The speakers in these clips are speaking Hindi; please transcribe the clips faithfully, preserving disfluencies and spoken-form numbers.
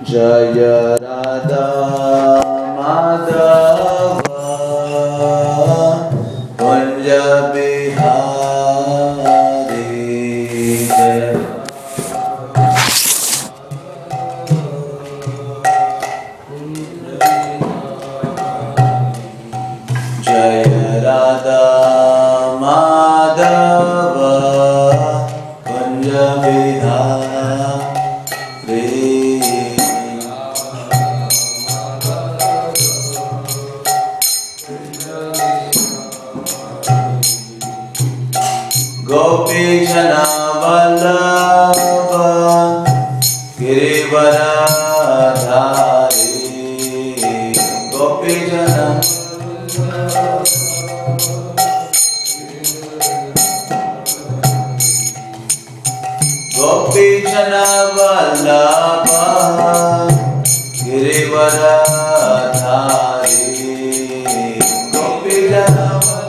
जय राधा माधव कुंज बिहारी जय जय राधा माधव कुंज बिहारी गोपी जना वल्लभ गिरिवरधारी गोपी जना गोपी जना वल्लभ गिरिवरधारी गोपी जना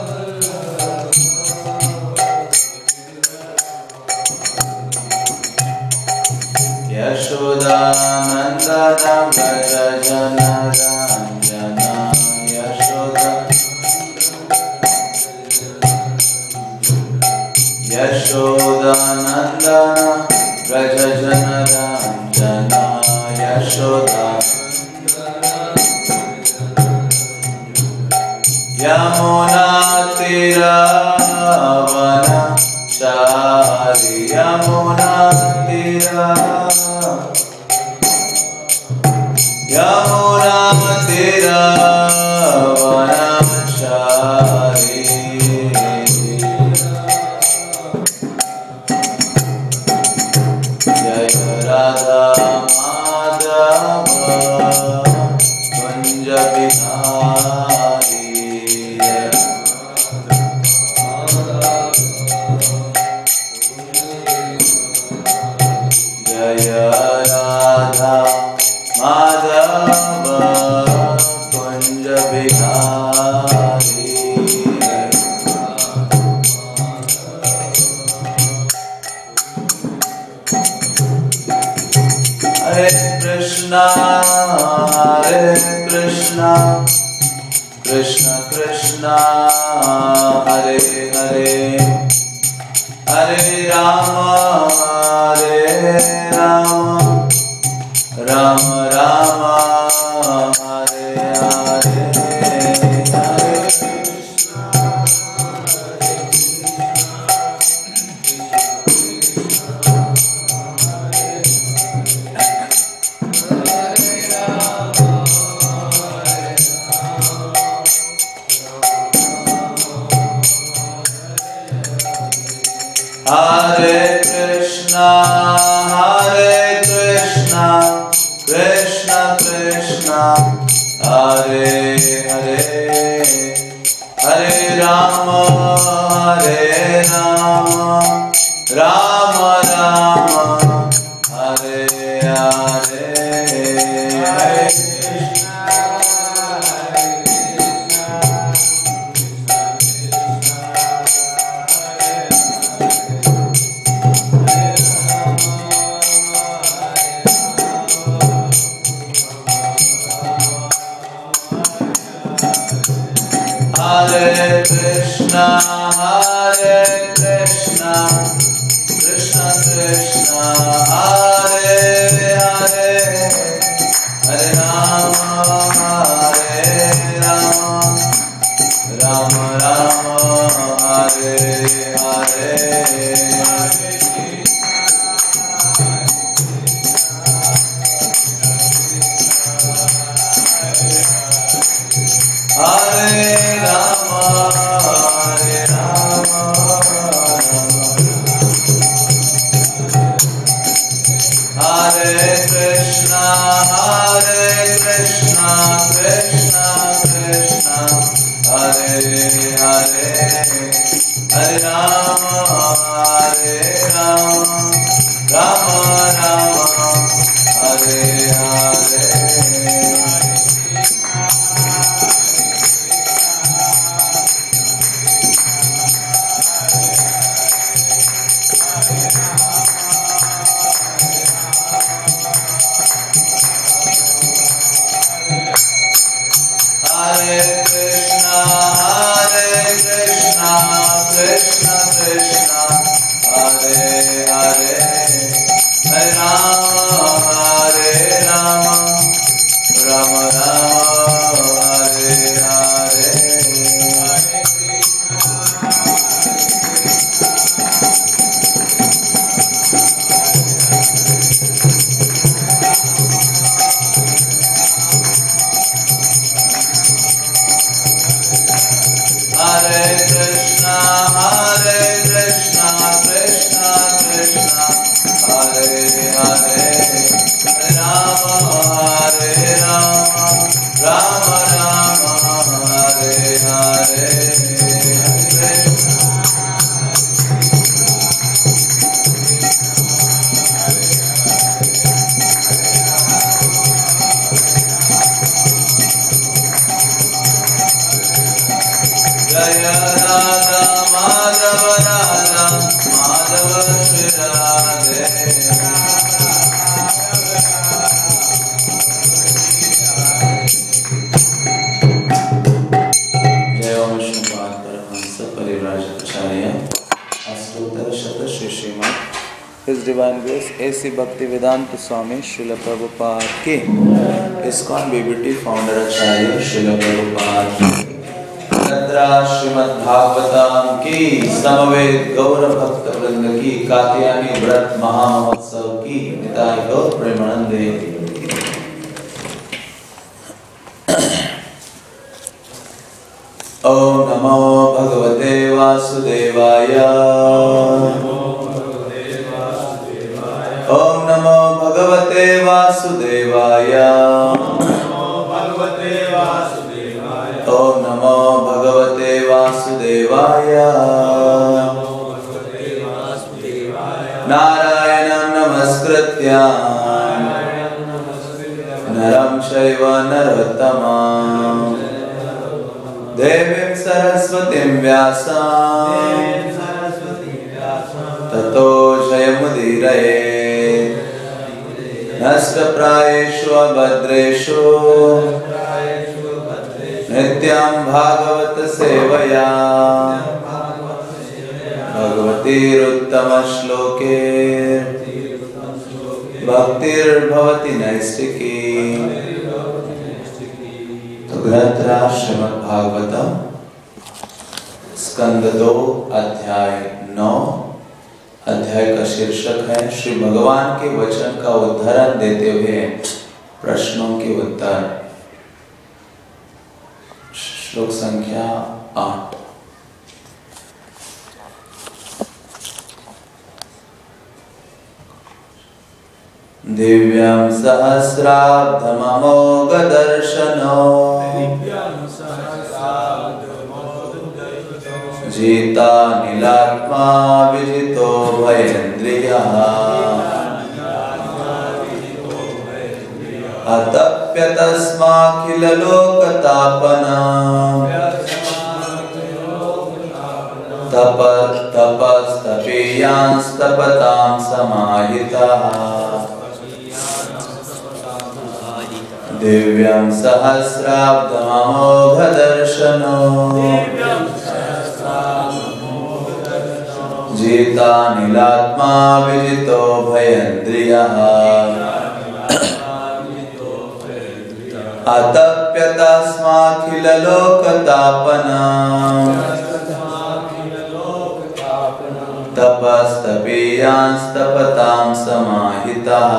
यशोदानंदन व्रज जन रंजन यशोदा यशोदानंदन व्रज जन रंजन यशोदा यमुना तीरावनचारी यमुना तीरा यमुना तीरावनचारी जय राधा माधव कुंज बिहारी जय राधा माधव कुंज बिहारी हरे कृष्णा हरे कृष्णा कृष्ण कृष्णा हरे हरे हरे राम हरे राम राम राम हरे हरे हरे कृष्णा हरे कृष्णा हरे कृष्णा कृष्ण कृष्ण हरे हरे हरे राम हरे Ram Ram Ram Hare Hare Hare Hare Krishna, Hare Krishna, Krishna Krishna, Hare Hare, Hare Rama, Hare Rama, Rama Rama, Hare Hare. Hare Rama, Hare Rama, Hare Krishna, Hare Krishna, Krishna Krishna, Hare Hare, Hare Rama, Hare Rama, Rama Rama, Hare Hare. His Divine Grace A C Bhaktivedanta Swami Srila Prabhupada ki ISKCON B B T Founder Acharya Srila Prabhupada ki Tatra Srimad Bhagavatam ki Samaved Gaura Bhakta Vrinda ki Katyayani Vrat Maha Mahotsav ki Nitai Gaur Premanande. Om Namo Bhagavate Vasudevaya. Om Namo Bhagavate Vasudevaya. Om Namo Bhagavate Vasudevaya. Narayanam Namaskritya Naram Shaiva Narottamam Devim Saraswatim Vyasam Tato Jayamudiraye Nastapradeshu abhadreshu Nityam Bhagavata Sevaya Bhagavati Uttama Shloke Bhaktir Bhavati Naistiki. तो ग्रंथ राज श्रीमद् भागवतम स्कंद दो अध्याय नौ अध्याय का शीर्षक है श्री भगवान के वचन का उद्धरण देते हुए प्रश्नों के उत्तर। श्लोक संख्या आठ। दिव्यं सहस्राब्धममोघ दर्शनो जीता नीलात्मा विजितो भयेन्द्रियः अतप्यतस्माखिल लोकतापनम् तप तपस्तपेयांस्तपतां समाहितः दिव्यं सहस्राब्धममोघ दर्शनो जीता नीलात्मा विजितो भयेन्द्रियः अतप्यतस्माखिल लोकतापनम् तपस्तपेयांस्तपतां समाहितः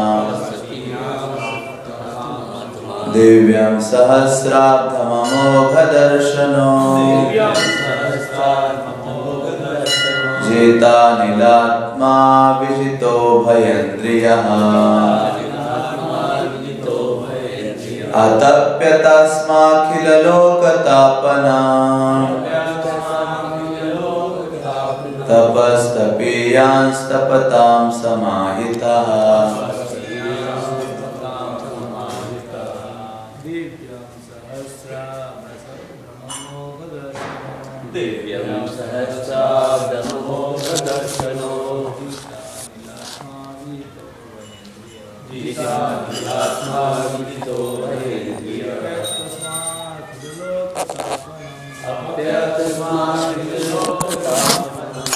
दिव्यं सहस्राब्धममोघ दर्शनो जेता नीलात्मा विजितो भयेन्द्रियः अतप्यतस्माखिल लोकतापनम् तपस्तपेयांस्तपतां समाहितः दिव्यं सहस्राब्धममोघ दर्शनो जीता नीलात्मा विजितो भयेन्द्रियः अतप्यतस्माखिल लोकतापनम्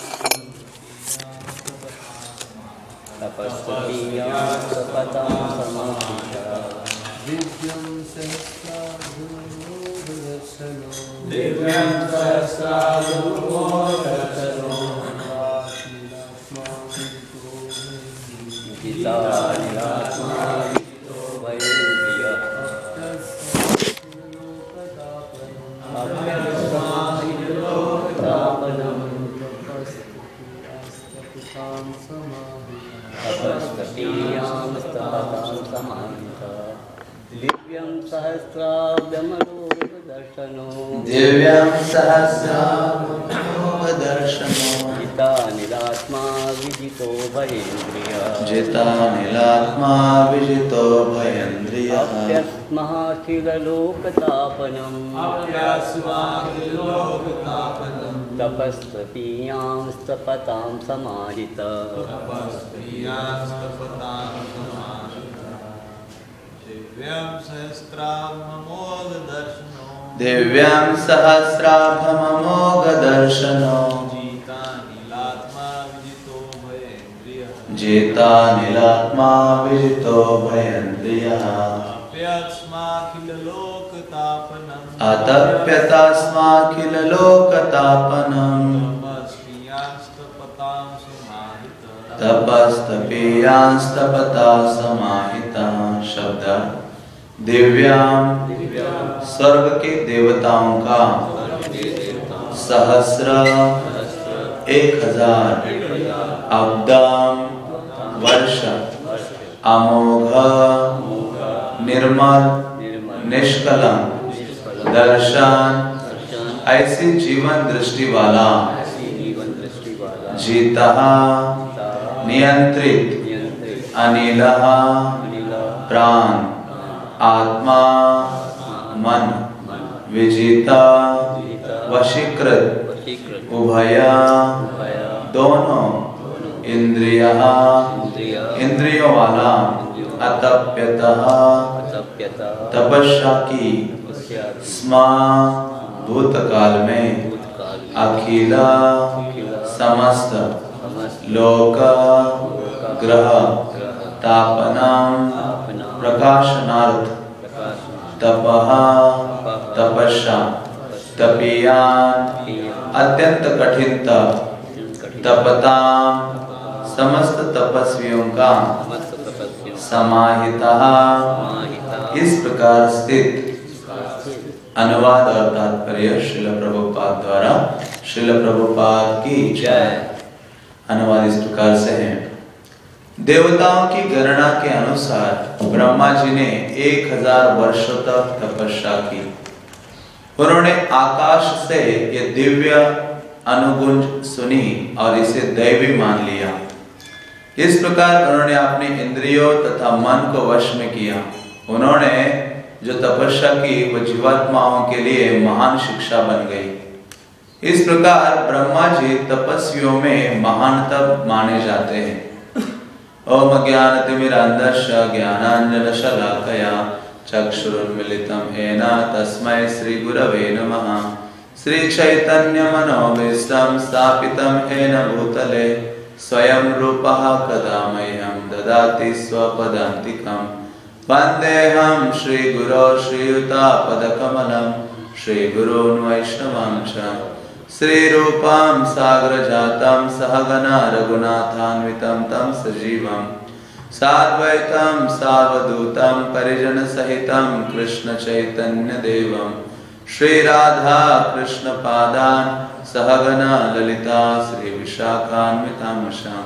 तपस्तपेयांस्तपतां समाहितः दिव्यं सहस्राब्धममोघ दर्शनो दिव्यं सहस्राब्धममोघ दर्शनो जीता नीलात्मा विजितो भयेन्द्रियः अतप्यतस्माखिल लोकतापनम् तपस्तपेयांस्तपतां समाहितः दिव्यं सहस्राब्धममोघ दर्शनो दिव्यं सहस्राब्धममोघ दर्शनो जीता नीलात्मा विजितो भयेन्द्रियः जितानिलात्मा विजितो भयेन्द्रियः अप्यस्माखिलोकतापनम् अप्यस्माखिलोकतापनम् तपस्त्वपीयांस्तपतां समाहितः तपस्त्वपीयांस्तपतां समाहितः दिव्यं सहस्राभमोघदर्शनो दिव्यं सहस्राभमोघदर्शनो जितानिलात्मा विजितो भयेन्द्रियः जितानिलात्मा विजितो भयेन्द्रियः अप्यस्माखिलोकतापनम् अतप्यतास्माखिलोकतापनम् तपस्त्वपीयांस्तपतां समाहितः तपस्तपीयांस्तपता समाहितः। शब्द दिव्याम स्वर्ग के देवताओं का सहस्र एक हजार अब्दाम वर्ष अमोघ निर्मल निष्कलंक दर्शन ऐसी जीवन दृष्टि वाला जीता नियंत्रित अनिलः प्राण आत्मा मन विजिता वशीकृत उभय दोनों इंद्रियः इंद्रियों वाला अतप्यतः तपस्या की स्मा भूतकाल में अखिला समस्त लोक ग्रह तापनम प्रकाशनार्थ तपः तपस्या तपीयान अत्यंत कठिन तप तपताम समस्त तपस्वियों का समाहितः इस प्रकार स्थित। अनुवाद और तात्पर्य श्रील प्रभुपाद द्वारा। श्रील प्रभुपाद की जय। अनुवाद इस प्रकार से है। देवताओं की गणना के अनुसार ब्रह्मा जी ने एक हजार वर्षों तक तपस्या की। उन्होंने आकाश से ये दिव्य अनुगुंज सुनी और इसे दैवी मान लिया। इस प्रकार उन्होंने अपने इंद्रियों तथा मन को वश में किया। उन्होंने जो तपस्या की वो जीवात्माओं के लिए महान शिक्षा बन गई। इस प्रकार ब्रह्मा जी तपस्वियों में महानतम माने जाते हैं। ओम ज्ञानतिमिरान्धस्य ज्ञानाञ्जनशलाकया चक्षुरुन्मीलितं येन तस्मै श्रीगुरवे नमः। श्रीचैतन्यमनोभीष्टं स्थापितं येन भूतले स्वयं रूपः कदा मह्यं ददाति स्वपदान्तिकम्। वन्देऽहं श्रीगुरो श्रीयुतापदकमलं श्रीगुरून् वैष्णवांश श्रीरूपं साग्रजातं सहगना रघुनाथान्वितं तं सजीवं साद्वैतं सावधूतं परिजनसहितं कृष्णचैतन्यदेवं श्रीराधा कृष्णपादान् सहगना ललिता श्रीविशाखान्वितांश।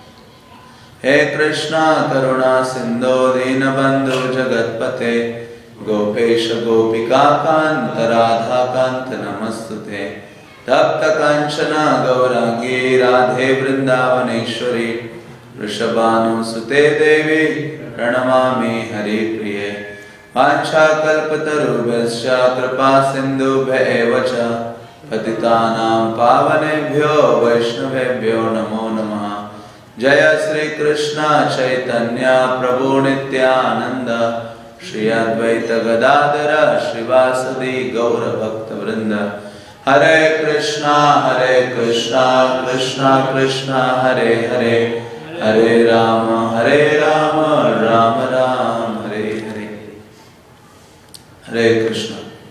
हे कृष्णा करुणा सिंधो दीनबंधु जगतपते गोपेश गोपिका कांत राधा कांत नमस्तुते। तप्त कंचना गौरांगी राधे वृंदावनेश्वरी वृषभानुसुते देवी प्रणमामि हरिप्रिये। वाञ्छाकल्पतरुभ्यश्च कृपा सिन्धुभ्येव च पतितानां पावनेभ्यो वैष्णवेभ्यो नमो नमः। जय श्री कृष्ण चैतन्य प्रभु नित्यानंद श्री अद्वैत गदाधर श्रीवासदि गौर भक्त वृंद। हरे कृष्णा हरे कृष्णा कृष्णा कृष्णा हरे हरे हरे राम हरे राम राम राम हरे हरे। हरे कृष्ण।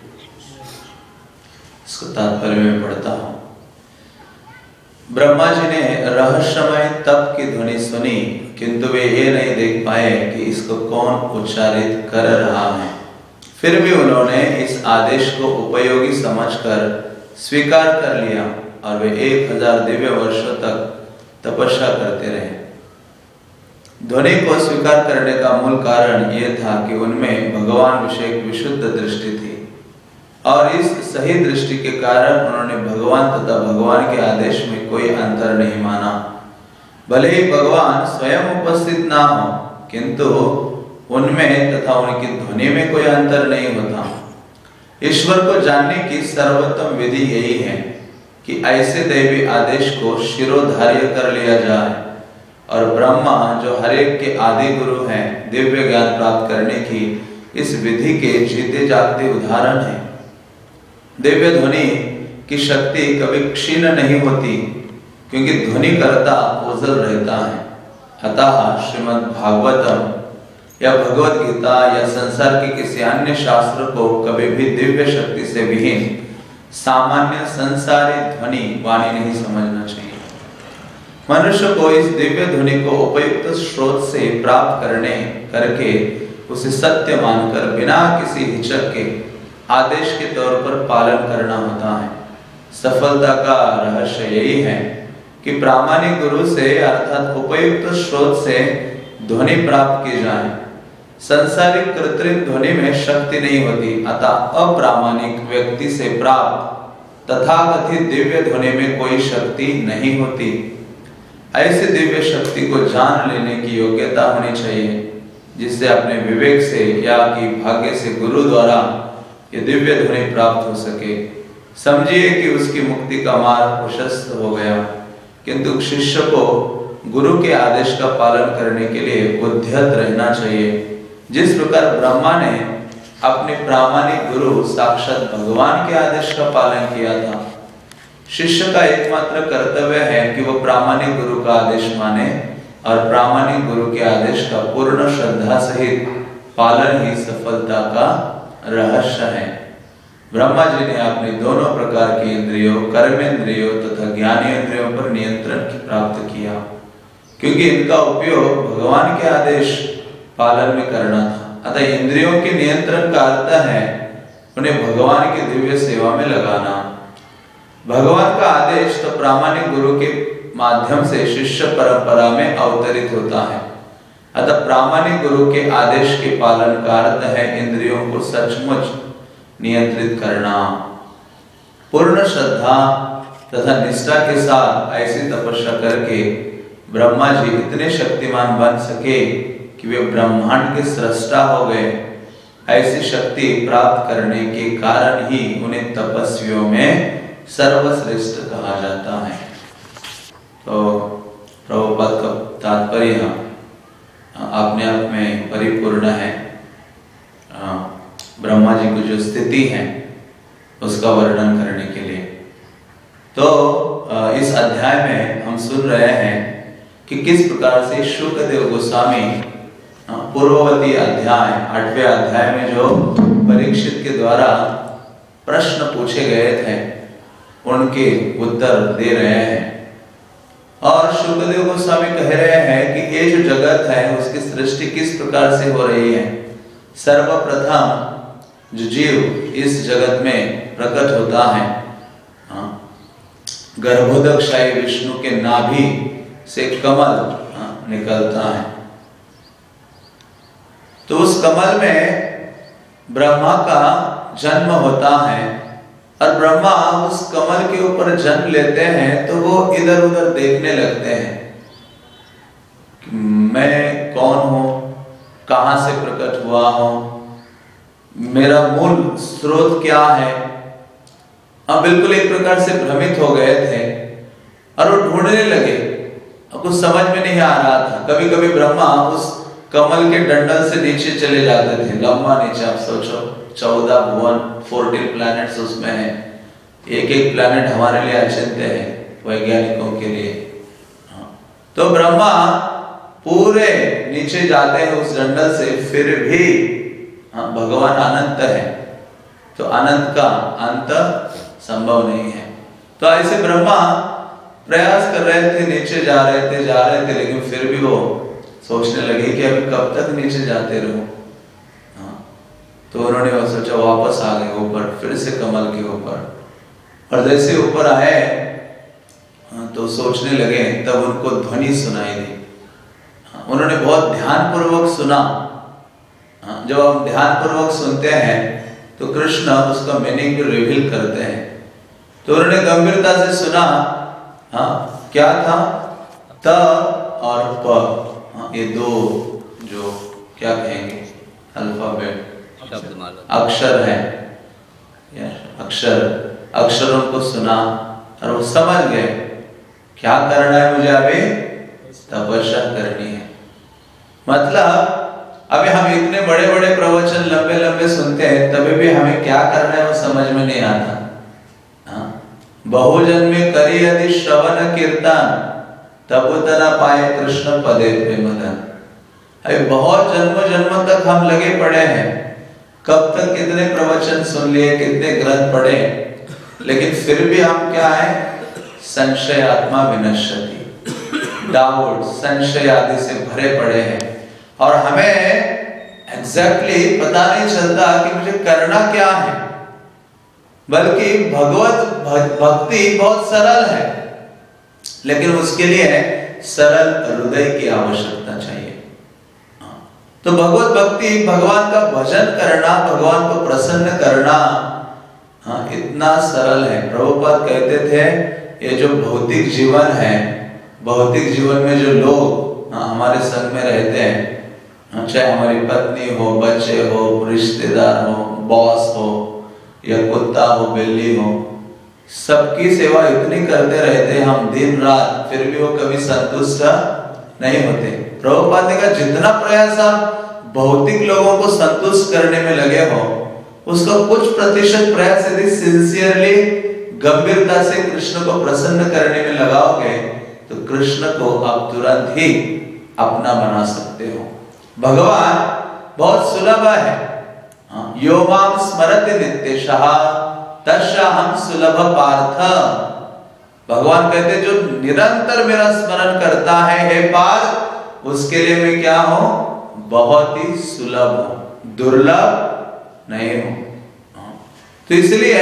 इसको तात्पर्य में पढ़ता हूँ। ब्रह्मा जी ने रहस्यमय तप की ध्वनि सुनी, किंतु वे ये नहीं देख पाए कि इसको कौन उच्चारित कर रहा है। फिर भी उन्होंने इस आदेश को उपयोगी समझकर स्वीकार कर लिया और वे एक हजार दिव्य वर्षों तक तपस्या करते रहे। ध्वनि को स्वीकार करने का मूल कारण यह था कि उनमें भगवान विषय विशुद्ध दृष्टि थी और इस सही दृष्टि के कारण उन्होंने भगवान तथा भगवान के आदेश में कोई अंतर नहीं माना। भले ही भगवान स्वयं उपस्थित ना हो, किंतु उनमें तथा उनकी ध्वनि में कोई अंतर नहीं होता। ईश्वर को जानने की सर्वोत्तम विधि यही है कि ऐसे दैवी आदेश को शिरोधार्य कर लिया जाए, और ब्रह्मा जो हर एक के आदि गुरु हैं, दिव्य ज्ञान प्राप्त करने की इस विधि के जीते जागते उदाहरण हैं। दिव्य ध्वनि की शक्ति कभी क्षीण नहीं होती, क्योंकि ध्वनि करता ओझल रहता है। अतः श्रीमद् भागवतम या भगवत गीता या संसार के किसी अन्य शास्त्र को कभी भी दिव्य शक्ति से विहीन सामान्य संसारी ध्वनि वाणी नहीं समझना चाहिए। मनुष्य को इस दिव्य ध्वनि को उपयुक्त स्रोत से प्राप्त करने करके उसे सत्य मानकर बिना किसी हिचक के आदेश के तौर पर पालन करना होता है। सफलता का रहस्य यही है कि प्रामाणिक गुरु से अर्थात उपयुक्त स्रोत से ध्वनि प्राप्त की जाए। संसारिक कृत्रिम ध्वनि में शक्ति नहीं होती, अतः अप्रामाणिक व्यक्ति से प्राप्त तथाकथित दिव्य ध्वनि में कोई शक्ति नहीं होती। ऐसी दिव्य शक्ति को जान लेने की योग्यता होनी चाहिए, जिससे अपने विवेक से या कि भाग्य से गुरु द्वारा ये दिव्य ध्वनि प्राप्त हो सके। समझिए कि उसकी मुक्ति का मार्ग प्रशस्त हो गया, किंतु शिष्य को गुरु के आदेश का पालन करने के लिए उद्यत रहना चाहिए। जिस प्रकार ब्रह्मा ने अपने प्रामाणिक गुरु साक्षात भगवान के आदेश का पालन किया था, शिष्य का एकमात्र कर्तव्य है कि वह प्रामाणिक गुरु का आदेश माने और प्रामाणिक गुरु के आदेश का पूर्ण श्रद्धा सहित पालन ही सफलता का रहस्य है। ब्रह्मा जी ने अपने दोनों प्रकार की इंद्रियों, कर्मेंद्रियों तथा ज्ञानेंद्रियों पर नियंत्रण प्राप्त किया, क्योंकि इनका उपयोग भगवान के आदेश पालन में करना था। अतः इंद्रियों के नियंत्रण का अर्थ है उन्हें भगवान की दिव्य सेवा में लगाना। भगवान का आदेश तो प्रामाणिक गुरु के माध्यम से शिष्य परंपरा में अवतरित होता है। अतः प्रामाणिक गुरु के आदेश के पालन का अर्थ है इंद्रियों को सचमुच नियंत्रित करना। पूर्ण श्रद्धा तथा निष्ठा के साथ ऐसी तपस्या करके ब्रह्मा जी इतने शक्तिमान बन सके कि वे ब्रह्मांड के सृष्टा हो गए। ऐसी शक्ति प्राप्त करने के कारण ही उन्हें तपस्वियों में सर्वश्रेष्ठ कहा जाता है। तो प्रभुपाद का तात्पर्य अपने आप में परिपूर्ण है। ब्रह्मा जी की जो स्थिति है उसका वर्णन करने के लिए तो इस अध्याय में हम सुन रहे हैं कि किस प्रकार से शुकदेव गोस्वामी पूर्ववर्ती अध्याय आठवें अध्याय में जो परीक्षित के द्वारा प्रश्न पूछे गए थे उनके उत्तर दे रहे हैं। और शुकदेव गोस्वामी कह रहे हैं कि ये जो जगत है उसकी सृष्टि किस प्रकार से हो रही है। सर्वप्रथम जो जीव इस जगत में प्रकट होता है, गर्भोदकशाही विष्णु के नाभि से कमल निकलता है। तो उस कमल में ब्रह्मा का जन्म होता है और ब्रह्मा उस कमल के ऊपर जन्म लेते हैं तो वो इधर उधर देखने लगते हैं कि मैं कौन हूं, कहां से प्रकट हुआ हूं, मेरा मूल स्रोत क्या है। अब बिल्कुल एक प्रकार से भ्रमित हो गए थे और वो ढूंढने लगे। अब कुछ समझ में नहीं आ रहा था। कभी कभी ब्रह्मा उस कमल के डंडल से नीचे चले जाते थे, लंबा नीचे। आप सोचो चौदह भुवन, फोर्टीन प्लैनेट्स उसमें है। एक एक प्लैनेट हमारे लिए अचिंत्य है, वैज्ञानिकों के लिए। तो ब्रह्मा पूरे नीचे जाते हैं उस डंडल से, फिर भी हाँ, भगवान अनंत है तो अनंत का अंत संभव नहीं है। तो ऐसे ब्रह्मा प्रयास कर रहे थे, नीचे जा रहे थे जा रहे थे लेकिन फिर भी वो सोचने लगे कि अभी कब तक नीचे जाते रहो। हाँ, तो उन्होंने वो सोचा, वापस आ गए ऊपर, फिर से कमल के ऊपर। और जैसे ऊपर आए तो सोचने लगे, तब उनको ध्वनि सुनाई दी। उन्होंने बहुत ध्यान पूर्वक सुना। जब हम ध्यान पूर्वक सुनते हैं तो कृष्ण उसका मीनिंग भी रिवील करते हैं। तो उन्होंने गंभीरता से सुना। हाँ, क्या था? त और प, हाँ, ये दो जो क्या कहेंगे अल्फाबेट शब्दमाला अक्षर है, अक्षर अक्षरों को सुना और वो समझ गए क्या करना है मुझे, अभी तपस्या करनी है। मतलब अभी हम इतने बड़े बड़े प्रवचन लंबे लंबे सुनते हैं, तभी भी हमें क्या करना है वो समझ में नहीं आता। हाँ? बहुजन में करी यदि श्रवण कीर्तन तब उतना पाए कृष्ण पदे पे मदन। अभी बहुत जन्म जन्म तक हम लगे पड़े हैं, कब तक कितने प्रवचन सुन लिए, कितने ग्रंथ पढ़े, लेकिन फिर भी हम क्या है, संशय आत्मा विनश्यति, डाउट संशय आदि से भरे पड़े हैं और हमें एग्जैक्टली exactly पता नहीं चलता कि मुझे करना क्या है। बल्कि भगवत भक्ति बहुत सरल है, लेकिन उसके लिए सरल हृदय की आवश्यकता चाहिए। तो भगवत भक्ति, भगवान का भजन करना, भगवान को प्रसन्न करना, हाँ, इतना सरल है। प्रभुपाद कहते थे ये जो भौतिक जीवन है, भौतिक जीवन में जो लोग हाँ, हमारे संग में रहते हैं, चाहे हमारी पत्नी हो, बच्चे हो, रिश्तेदार हो, बॉस हो या कुत्ता हो, बिल्ली हो, सबकी सेवा इतनी करते रहते हैं हम दिन रात, फिर भी वो कभी संतुष्ट नहीं होते। प्रभुपाद ने कहा जितना प्रयास आप भौतिक लोगों को संतुष्ट करने में लगे हो, उसका कुछ प्रतिशत प्रयास यदि सिंसियरली गंभीरता से कृष्ण को प्रसन्न करने में लगाओगे तो कृष्ण को आप तुरंत ही अपना बना सकते हो। भगवान बहुत सुलभ है। यो माम स्मरति नित्यशः तस्याहं सुलभ पार्थ। भगवान कहते जो निरंतर मेरा स्मरण करता है हे पार्थ, उसके लिए मैं क्या हूं, बहुत ही सुलभ हूं, दुर्लभ नहीं हूं। तो इसलिए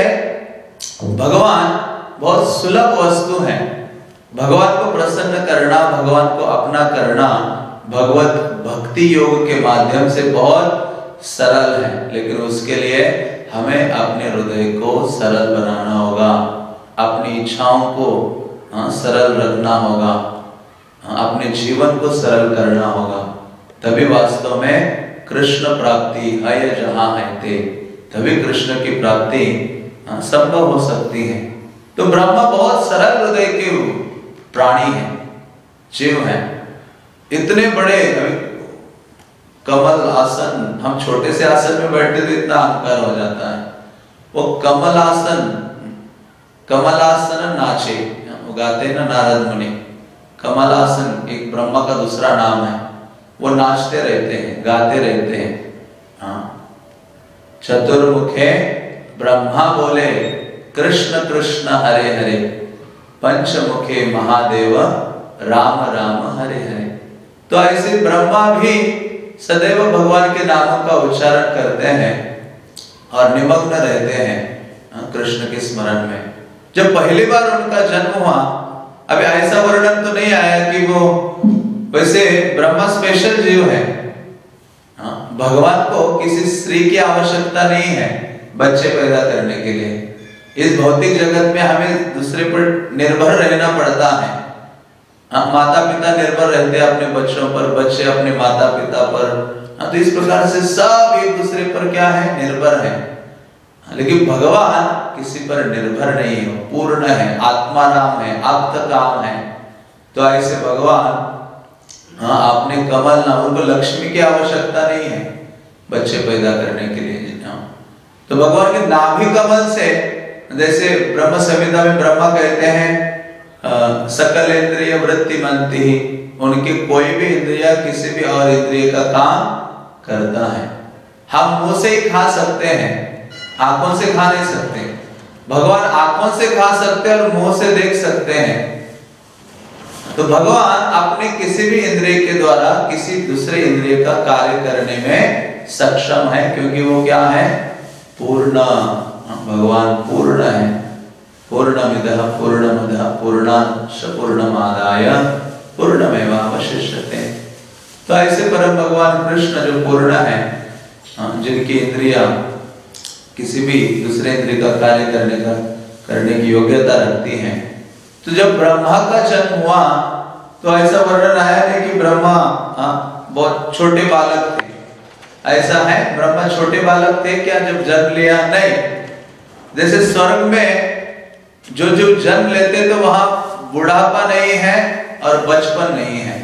भगवान बहुत सुलभ वस्तु है। भगवान को प्रसन्न करना, भगवान को अपना करना भगवत भक्ति योग के माध्यम से बहुत सरल है, लेकिन उसके लिए हमें अपने हृदय को सरल बनाना होगा, अपनी इच्छाओं को हाँ, सरल रखना होगा, हाँ, अपने जीवन को सरल करना होगा, तभी वास्तव में कृष्ण प्राप्ति है जहां है ते, तभी कृष्ण की प्राप्ति हाँ, संभव हो सकती है। तो ब्रह्मा बहुत सरल हृदय के प्राणी है, जीव है। इतने बड़े कमल आसन, हम छोटे से आसन में बैठते तो इतना अहंकार हो जाता है, वो कमल आसन, कमल आसन नाचे, वो गाते हैं ना नारद मुनि, कमल आसन एक ब्रह्मा का दूसरा नाम है। वो नाचते रहते हैं, गाते रहते हैं। हाँ, चतुर्मुखे ब्रह्मा बोले कृष्ण कृष्ण हरे हरे, पंचमुखे महादेव राम राम हरे हरे। तो ऐसे ब्रह्मा भी सदैव भगवान के नामों का उच्चारण करते हैं और निमग्न रहते हैं कृष्ण के स्मरण में। जब पहली बार उनका जन्म हुआ, अभी ऐसा वर्णन तो नहीं आया कि वो, वैसे ब्रह्मा स्पेशल जीव है, भगवान को किसी स्त्री की आवश्यकता नहीं है बच्चे पैदा करने के लिए। इस भौतिक जगत में हमें दूसरे पर निर्भर रहना पड़ता है। हाँ, माता पिता निर्भर रहते हैं अपने बच्चों पर, बच्चे अपने माता पिता पर। हाँ, तो इस प्रकार से सब एक दूसरे पर क्या है, निर्भर है। हाँ, लेकिन भगवान किसी पर निर्भर नहीं है, पूर्ण है, आत्मा नाम है, आप्त काम है। तो ऐसे भगवान हाँ, आपने कमल नाम, उनको लक्ष्मी की आवश्यकता नहीं है बच्चे पैदा करने के लिए। तो भगवान के नाभि कमल से, जैसे ब्रह्म संहिता में ब्रह्मा कहते हैं आ, सकल इंद्रिय वृत्ति मनती, उनकी कोई भी इंद्रिया किसी भी और इंद्रिय का काम करता है। हम मुंह से ही खा सकते हैं, आंखों से खा नहीं सकते। भगवान आंखों से खा सकते हैं और मुंह से देख सकते हैं। तो भगवान अपने किसी भी इंद्रिय के द्वारा किसी दूसरे इंद्रिय का कार्य करने में सक्षम है, क्योंकि वो क्या है, पूर्ण। भगवान पूर्ण है। पूर्णमिदः पूर्णमदः पूर्णांश पूर्णमादाय पूर्णमेवावशिष्यते। तो ऐसे परम भगवान कृष्ण जो पूर्ण है, जिनकी इंद्रियां किसी भी दूसरे इंद्रिय का कार्य करने का करने की योग्यता रखती हैं। तो जब ब्रह्मा का जन्म हुआ तो ऐसा वर्णन आया नहीं कि ब्रह्मा हाँ, बहुत छोटे बालक थे। ऐसा है ब्रह्मा छोटे बालक थे क्या जब जन्म लिया? नहीं। जैसे स्वर्ग में जो जो जन्म लेते तो वहां बुढ़ापा नहीं है और बचपन नहीं है,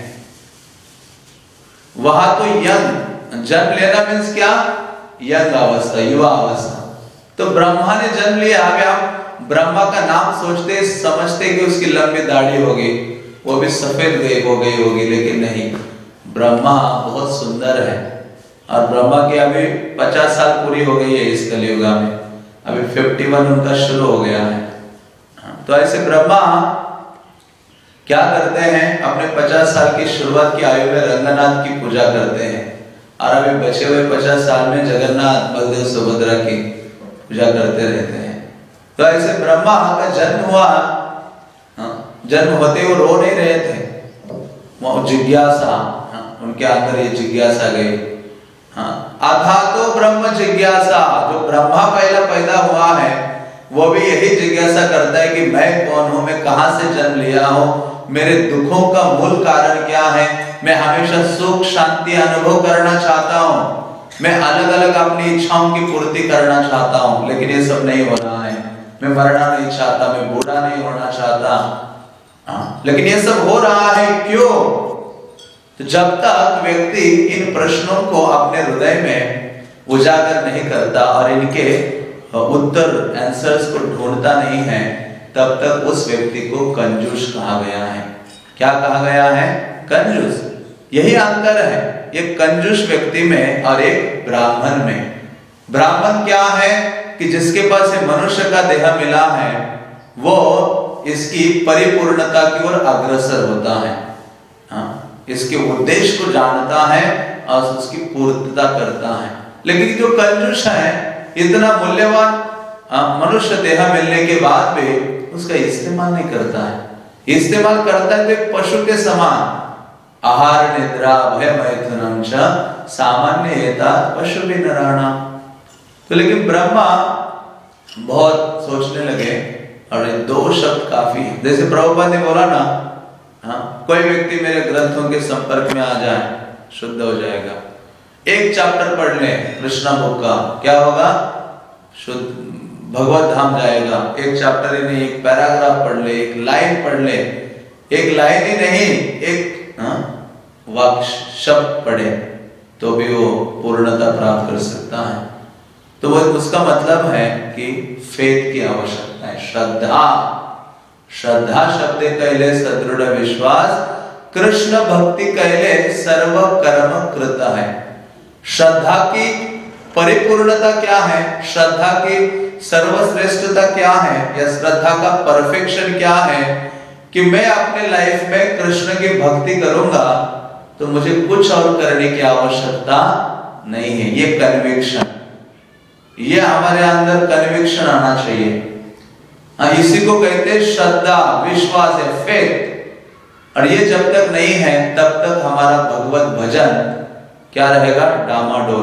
वहां तो यंग जन्म लेना मीन्स क्या? यंग अवस्था, युवा अवस्था। तो ब्रह्मा ने जन्म लिया। अभी आप ब्रह्मा का नाम सोचते समझते कि उसकी लंबी दाढ़ी होगी, वो भी सफेद देह हो गई होगी, लेकिन नहीं, ब्रह्मा बहुत सुंदर है। और ब्रह्मा की अभी पचास साल पूरी हो गई है इस कलयुग में, अभी इक्यावन उनका शुरू हो गया है। तो ऐसे ब्रह्मा क्या करते हैं? अपने पचास साल की शुरुआत की आयु में रंगनाथ की पूजा करते हैं, और अभी बचे हुए पचास साल में जगन्नाथ बलदेव सुभद्रा की पूजा करते रहते हैं। तो ऐसे ब्रह्मा का जन्म हुआ, जन्म होते वो रो नहीं रहे थे, वो जिज्ञासा, उनके अंदर ये जिज्ञासा गई। हाँ, आधा तो ब्रह्म जिज्ञासा, जो ब्रह्मा पहला पैदा हुआ है वो भी यही जिज्ञासा करता है कि मैं कौन हूं, मैं कहां से जन्म लिया हूं, मेरे दुखों का मूल कारण क्या है, मैं हमेशा सुख शांति अनुभव करना चाहता हूं, मैं अलग अलग अपनी इच्छाओं की पूर्ति करना चाहता हूं, लेकिन ये सब नहीं हो रहा है, मैं मरना नहीं चाहता, मैं बूढ़ा नहीं होना चाहता। हाँ, लेकिन ये सब हो रहा है क्यों? तो जब तक व्यक्ति इन प्रश्नों को अपने हृदय में उजागर नहीं करता और इनके उत्तर आंसर्स को ढूंढता नहीं है, तब तक उस व्यक्ति को कंजूस कहा गया है। क्या कहा गया है? कंजूस। यही अंतर है एक कंजूस व्यक्ति में और एक ब्राह्मण में। ब्राह्मण क्या है कि जिसके पास ये मनुष्य का देह मिला है, वो इसकी परिपूर्णता की ओर अग्रसर होता है। हाँ, इसके उद्देश्य को जानता है और उसकी पूर्तता करता है। लेकिन जो कंजूस है, इतना मूल्यवान मनुष्य देह मिलने के बाद भी उसका इस्तेमाल नहीं करता है। इस्तेमाल करता है तो एक पशु के समान, आहार निद्रा भय मैथुनम च सामान्य एता पशु भी नराणा। तो लेकिन ब्रह्मा बहुत सोचने लगे और ये दो शब्द काफी है। जैसे प्रभुपाद ने बोला ना, हाँ, कोई व्यक्ति मेरे ग्रंथों के संपर्क में आ जाए शुद्ध हो जाएगा। एक चैप्टर पढ़ ले कृष्णा बुक का, क्या होगा? शुद्ध भगवत धाम जाएगा। एक चैप्टर ही नहीं, एक पैराग्राफ पढ़ ले, एक लाइन पढ़ ले, एक लाइन ही नहीं, एक वाक्य शब्द पढ़े तो भी वो पूर्णता प्राप्त कर सकता है। तो वो उसका मतलब है कि फेथ की आवश्यकता है, श्रद्धा। श्रद्धा शब्द कहले सदृढ़ विश्वास, कृष्ण भक्ति कहले सर्व कर्म कृत है। श्रद्धा की परिपूर्णता क्या है, श्रद्धा की सर्वश्रेष्ठता क्या है, या श्रद्धा का परफेक्शन क्या है कि मैं अपने लाइफ में कृष्ण की भक्ति करूंगा तो मुझे कुछ और करने की आवश्यकता नहीं है। ये कन्विक्शन, ये हमारे अंदर कन्विक्शन आना चाहिए। हाँ, इसी को कहते हैं श्रद्धा, विश्वास है, फेथ। और ये जब तक नहीं है तब तक हमारा भगवत भजन क्या रहेगा? डामाडोल,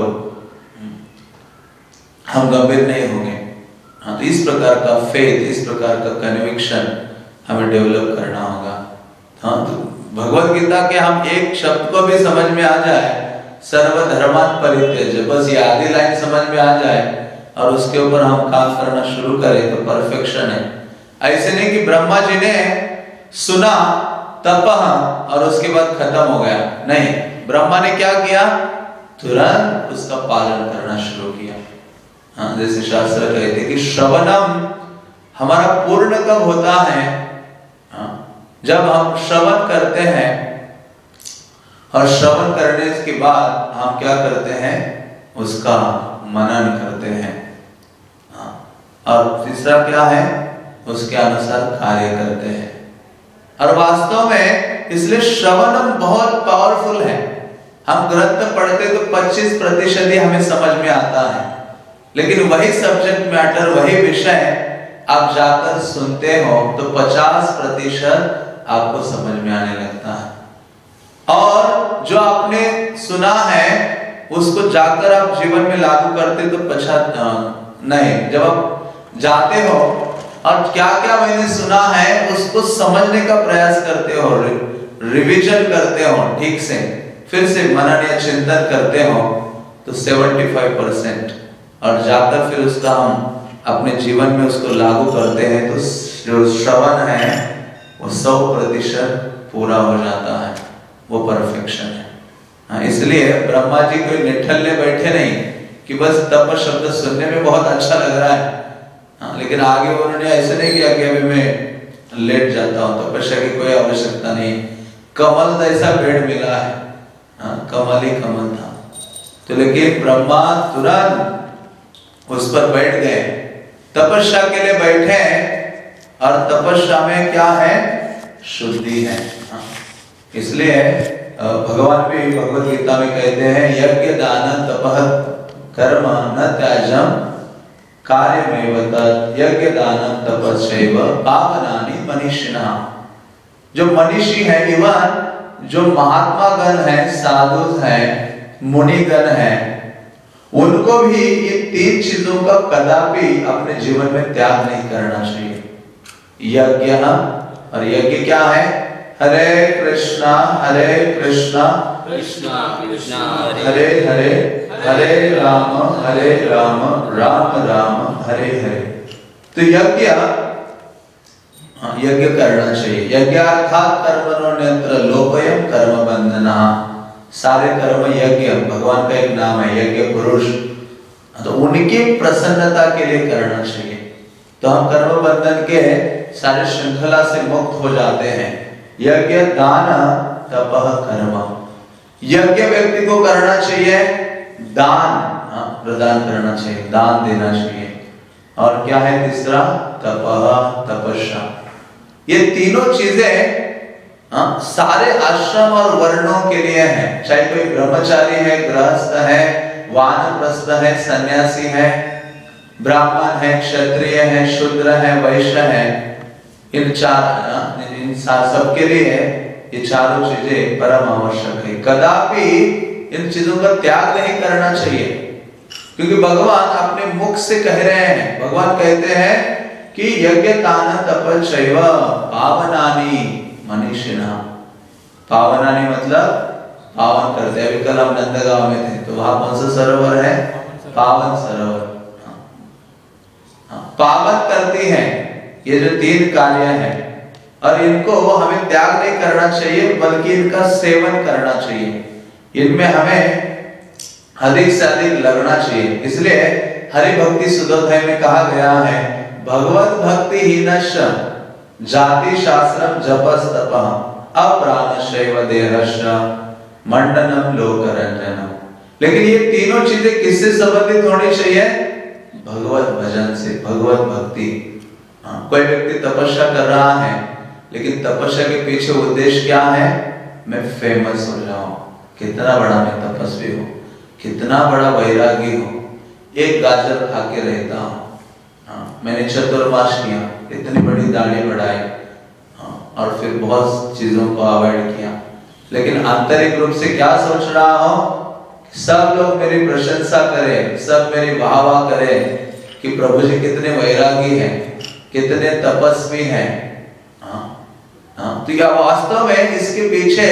हम गंभीर नहीं होंगे। हाँ, तो इस प्रकार का फेथ, इस प्रकार का कन्विक्शन हमें डेवलप करना होगा। हाँ, तो भगवत गीता के हम एक शब्द को भी समझ में आ जाए, सर्वधर्मान् परित्यज्य, बस ये आधी लाइन समझ में आ जाए और उसके ऊपर हम काम करना शुरू करें तो परफेक्शन है। ऐसे नहीं कि ब्रह्मा जी ने सुना तपह और उसके बाद खत्म हो गया, नहीं, ब्रह्मा ने क्या किया? तुरंत उसका पालन करना शुरू किया। हाँ, जैसे शास्त्र कहते कि श्रवणम हमारा पूर्ण कब होता है? हाँ, जब हम श्रवण करते हैं और श्रवण करने के बाद हम क्या करते हैं? उसका मनन करते हैं। हाँ, और तीसरा क्या है? उसके अनुसार कार्य करते हैं। और वास्तव में इसलिए श्रवणम बहुत पावरफुल है। हम ग्रंथ पढ़ते तो पच्चीस प्रतिशत ही हमें समझ में आता है, लेकिन वही सब्जेक्ट मैटर, वही विषय आप जाकर सुनते हो तो पचास प्रतिशत आपको समझ में आने लगता है। और जो आपने सुना है उसको जाकर आप जीवन में लागू करते तो पचास नहीं, जब आप जाते हो और क्या क्या मैंने सुना है उसको समझने का प्रयास करते हो, रिवीजन करते हो ठीक से, फिर से मनन या चिंतन करते हो तो पचहत्तर परसेंट, और जाकर फिर उसका हम अपने जीवन में उसको लागू करते हैं तो जो श्रवण है वो सौ प्रतिशत पूरा हो जाता है, वो परफेक्शन है। हाँ, इसलिए ब्रह्मा जी कोई निठल्ले बैठे नहीं कि बस तप शब्द सुनने में बहुत अच्छा लग रहा है, हाँ, लेकिन आगे उन्होंने ऐसे नहीं किया कि अभी मैं लेट जाता हूँ, तपस्या की कोई आवश्यकता नहीं। कमल जैसा पेड़ मिला है, हाँ, कमल ही कमल था, तो लेकिन ब्रह्मा तुरंत उस पर बैठ गए, तपस्या के लिए बैठे, और तपस्या में क्या है? शुद्धि है। हाँ, इसलिए भगवान भी भगवत गीता में कहते हैं यज्ञ दान तपः कर्म न त्याजम कार्यमेव तत् यज्ञ दान तपस्यैव पावनानि मनीषिणः। जो मनीषी है, इवन जो महात्मा गण है, साधु है, मुनि गण है, उनको भी ये तीन चीजों का कदापि अपने जीवन में त्याग नहीं करना चाहिए। यज्ञ, और यज्ञ क्या है? हरे कृष्णा हरे कृष्णा कृष्णा कृष्णा हरे हरे हरे राम हरे राम राम राम हरे हरे। तो यज्ञ, यज्ञ करना चाहिए। यज्ञ अर्थात कर्मणो नेत्र लोपयम कर्म बंधना। सारे कर्म यज्ञ, भगवान का एक नाम है यज्ञ पुरुष, तो उनकी प्रसन्नता के लिए करना चाहिए, तो हम कर्म बंधन के सारे श्रृंखला से मुक्त हो जाते हैं। यज्ञ दान तपः कर्म, यज्ञ व्यक्ति को करना चाहिए, दान प्रदान करना चाहिए, दान देना चाहिए, और क्या है तीसरा? तपः तपस्या। ये तीनों चीजें हाँ, सारे आश्रम और वर्णों के लिए है, चाहे कोई ब्रह्मचारी है, गृहस्थ है, वानप्रस्थ है, सन्यासी है, ब्राह्मण है, क्षत्रिय है, शूद्र है, वैश्य है, इन चार इन सबके लिए ये चारों चीजें परम आवश्यक है। कदापि इन चीजों का त्याग नहीं करना चाहिए, क्योंकि भगवान अपने मुख से कह रहे हैं, भगवान कहते हैं कि यज्ञ दान तपस्यैव पावनानि मनीषिणः। पावनानि मतलब पावन करते हैं। अभी कल हम नंदगांव में थे, तो वहां कौन सा सरोवर है? पावन सरोवर। हाँ, हाँ, पावन करती हैं ये जो तीन कार्य हैं, और इनको हमें त्याग नहीं करना चाहिए, बल्कि इनका सेवन करना चाहिए, इनमें हमें अधिक से अधिक लगना चाहिए। इसलिए हरि भक्ति सुधोध्याय में कहा गया है, भगवत भक्ति हीनश्च जाति शास्त्रम जपस तपः अप्राणशैव देहश्च मंडनम लोकरंजनम। लेकिन ये तीनों चीजें किससे संबंधित होनी चाहिए? भगवत भजन से, भगवत भक्ति। हाँ, कोई व्यक्ति तपस्या कर रहा है, लेकिन तपस्या के पीछे उद्देश्य क्या है? मैं फेमस हो जाऊं, कितना बड़ा मैं तपस्वी हूँ, कितना बड़ा वैरागी हूँ, एक गाजर खा के रहता हूँ, हाँ, मैंने चतुर्मास किया, इतनी बड़ी दाढ़ी बढ़ाई, हाँ, और फिर बहुत चीजों को अवॉइड किया, लेकिन आंतरिक रूप से क्या सोच रहा हूँ? सब लोग मेरी प्रशंसा करें, सब मेरी वाह वाह करें कि प्रभु जी कितने वैरागी हैं, कितने तपस्वी हैं। हाँ, हाँ, तो यह वास्तव में इसके पीछे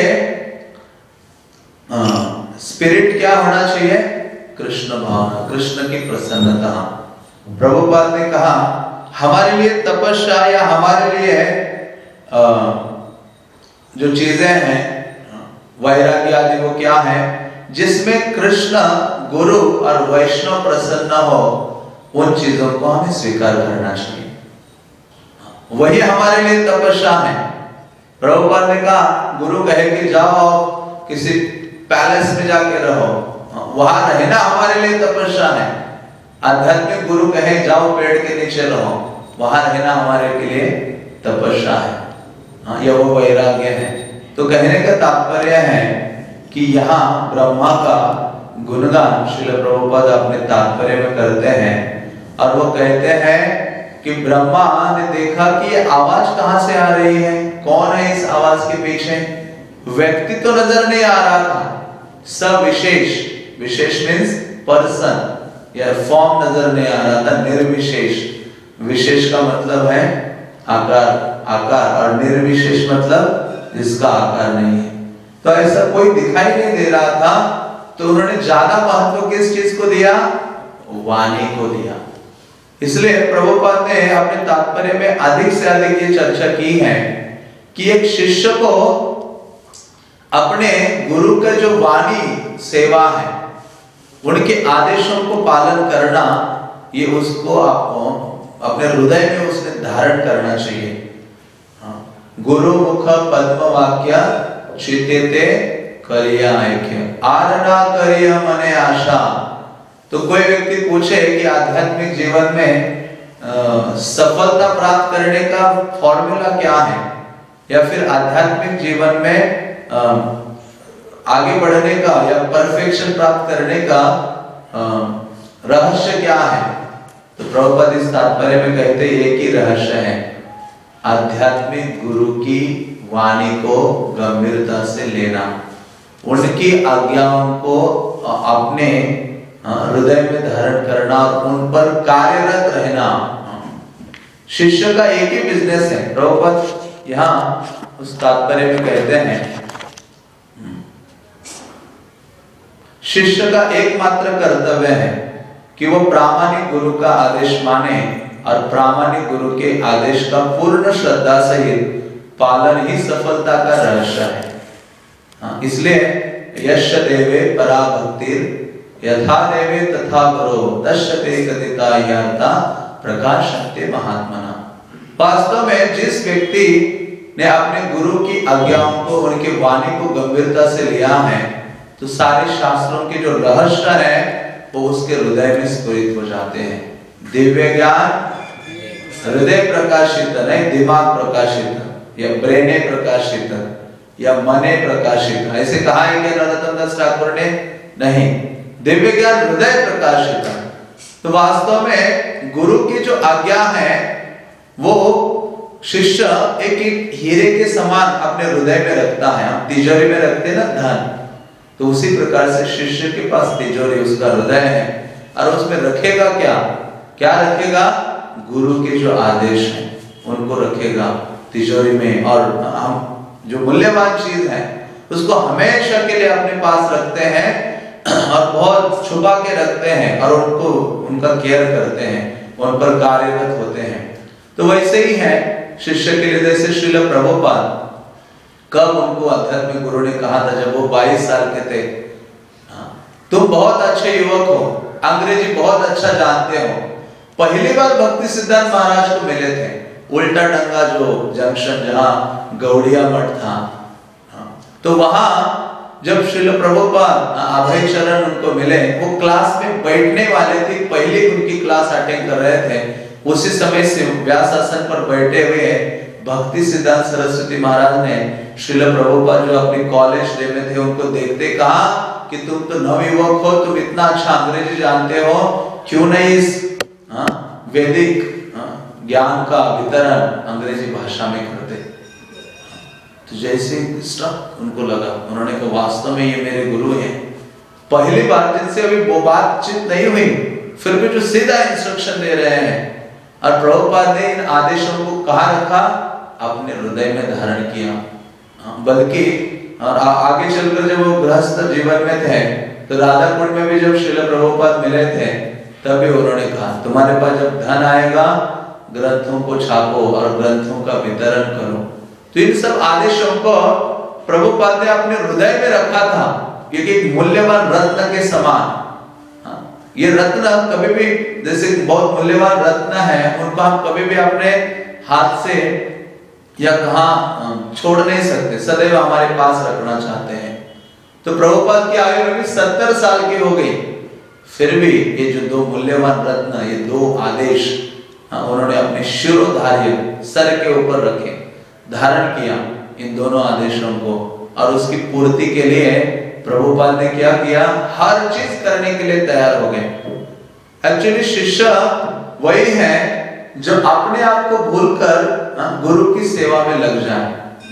हाँ, स्पिरिट क्या होना चाहिए? कृष्ण भावना, कृष्ण की प्रसन्नता। प्रभुपाद ने कहा हमारे लिए तपस्या या हमारे लिए आ, जो चीजें हैं वैराग्य आदि, वो क्या है? जिसमें कृष्ण गुरु और वैष्णव प्रसन्न हो, उन चीजों को हमें स्वीकार करना चाहिए, वही हमारे लिए तपस्या है। प्रभुपाद ने कहा गुरु कहे कि जाओ किसी पैलेस में जाके रहो, वहां रहना हमारे लिए तपस्या है। आध्यात्मिक गुरु कहे जाओ पेड़ के नीचे रहो, वहां रहना हमारे के लिए तपस्या है, हाँ, यह वो वैराग्य है। तो कहने का तात्पर्य है कि यहाँ ब्रह्मा का गुणगान श्रील प्रभुपाद अपने तात्पर्य में करते हैं, और वो कहते हैं कि ब्रह्मा ने देखा कि ये आवाज कहाँ से आ रही है, कौन है इस आवाज के पीछे? व्यक्ति तो नजर नहीं आ रहा था, सविशेष, विशेष मीन्स पर्सन या फॉर्म नजर नहीं आ रहा था, निर्विशेष। विशेष का मतलब है आकार, आकार, और निर्विशेष मतलब जिसका आकार नहीं है। तो ऐसा कोई दिखाई नहीं दे रहा था, तो उन्होंने ज्यादा महत्व किस चीज को दिया? वाणी को दिया। इसलिए प्रभुपाद ने अपने तात्पर्य में अधिक से अधिक ये चर्चा की है कि एक शिष्य को अपने गुरु का जो वाणी सेवा है, उनके आदेशों को पालन करना, ये उसको आपको अपने हृदय में उसने धारण करना चाहिए। गुरु मुख पद्म वाक्य चित्ते करिया ऐक्य, आरना करिया मने आशा। तो कोई व्यक्ति पूछे कि आध्यात्मिक जीवन में आ, सफलता प्राप्त करने का फॉर्मूला क्या है, या फिर आध्यात्मिक जीवन में आ, आगे बढ़ने का या परफेक्शन प्राप्त करने का आ, रहस्य क्या है, तो प्रभुपाद इस तात्पर्य में कहते हैं एक ही रहस्य है, आध्यात्मिक गुरु की वाणी को गंभीरता से लेना, उनकी आज्ञाओं को अपने हृदय में धारण करना और उन पर कार्यरत रहना। शिष्य का एक ही बिजनेस है। प्रभुपाद यहाँ उस तात्पर्य में कहते हैं, शिष्य का एकमात्र कर्तव्य है कि वो प्रामाणिक गुरु का आदेश माने और प्रामाणिक गुरु के आदेश का पूर्ण श्रद्धा सहित पालन ही सफलता का रहस्य है। हाँ, इसलिए यश देवे परा भक्तिर यथा देवे तथा करो दश्यते कदिता याता प्रकाशन्ते महात्मना। वास्तव में जिस व्यक्ति ने अपने गुरु की आज्ञाओं को, उनकी वाणी को गंभीरता से लिया है, तो सारे शास्त्रों के जो रहस्य है वो उसके हृदय में स्फुरित हो जाते हैं। दिव्य ज्ञान हृदय प्रकाशित, नहीं दिमाग प्रकाशित या ब्रेने प्रकाशित या मने प्रकाशित, ऐसे कहा है कि नरोत्तम दास ठाकुर ने? नहीं, दिव्य ज्ञान हृदय प्रकाशित। तो वास्तव में गुरु की जो आज्ञा है वो शिष्य एक एक हीरे के समान अपने हृदय में रखता है। हम तिजोरी में रखते ना धन, तो उसी प्रकार से शिष्य के पास तिजोरी उसका हृदय है, और उसमें रखेगा क्या? क्या रखेगा? गुरु के जो आदेश हैं उनको रखेगा तिजोरी में, और हम जो मूल्यवान चीज है उसको हमेशा के लिए अपने पास रखते हैं और बहुत छुपा के रखते हैं और उनको उनका केयर करते हैं, उन पर कार्यरत होते हैं। तो वैसे ही है शिष्य के लिए। जैसे श्रील प्रभुपाद कब उनको आध्यात्मिक गुरु ने कहा था, जब वो बाईस साल के थे, तुम बहुत अच्छे युवक हो, अंग्रेजी बहुत अच्छा जानते हो। पहली बार भक्ति सिद्धांत महाराज को मिले थे उल्टा डंगा जो जंक्शन जहां गौड़िया मठ था, तो वहां जब श्रील प्रभुपाद अभय चरण उनको मिले, वो क्लास में बैठने वाले थे, पहले उनकी क्लास अटेंड कर रहे थे। उसी समय से व्यासासन पर बैठे हुए भक्ति सिद्धांत सरस्वती महाराज ने श्रील प्रभुपाद जो अपनी कॉलेज डे में थे उनको देखते कहा कि तुम तो नवयुवक हो, तुम इतना अच्छा अंग्रेजी जानते हो, क्यों नहीं इस वैदिक ज्ञान का वितरण अंग्रेजी भाषा में करते। तो जैसे स्टक उनको लगा, उन्होंने कहा वास्तव में ये मेरे गुरु हैं। पहली बार जिनसे अभी वो बातचीत नहीं हुई, फिर भी जो सीधा इंस्ट्रक्शन दे रहे हैं, और प्रभुपाद ने इन आदेशों को कहाँ रखा? अपने हृदय में धारण किया। बल्कि और आगे चलकर जब वो गृहस्थ जीवन में थे, तो राधाकुंड में भी जब श्रील प्रभुपाद मिले थे, तभी उन्होंने कहा तुम्हारे पास जब धन आएगा ग्रंथों को छापो और ग्रंथों का वितरण करो। तो इन सब आदेशों को प्रभुपाद ने अपने हृदय में रखा था, क्योंकि एक मूल्यवान रत्न के समान। ये रत्न कभी भी, जैसे बहुत मूल्यवान रत्न है, उनको हम कभी भी अपने हाथ से या कहां छोड़ नहीं सकते, सदैव हमारे पास रखना चाहते हैं। तो प्रभुपाद की आयु में भी सत्तर साल की हो गई, फिर भी ये जो दो मूल्यवान रत्न, ये दो आदेश उन्होंने अपने शिरोधार्य सर के ऊपर रखे, धारण किया इन दोनों आदेशों को। और उसकी पूर्ति के लिए प्रभुपाद ने क्या किया? हर चीज करने के लिए तैयार हो गए। एक्चुअली शिष्य वही है जो अपने आप को भूलकर गुरु की सेवा में लग जाए,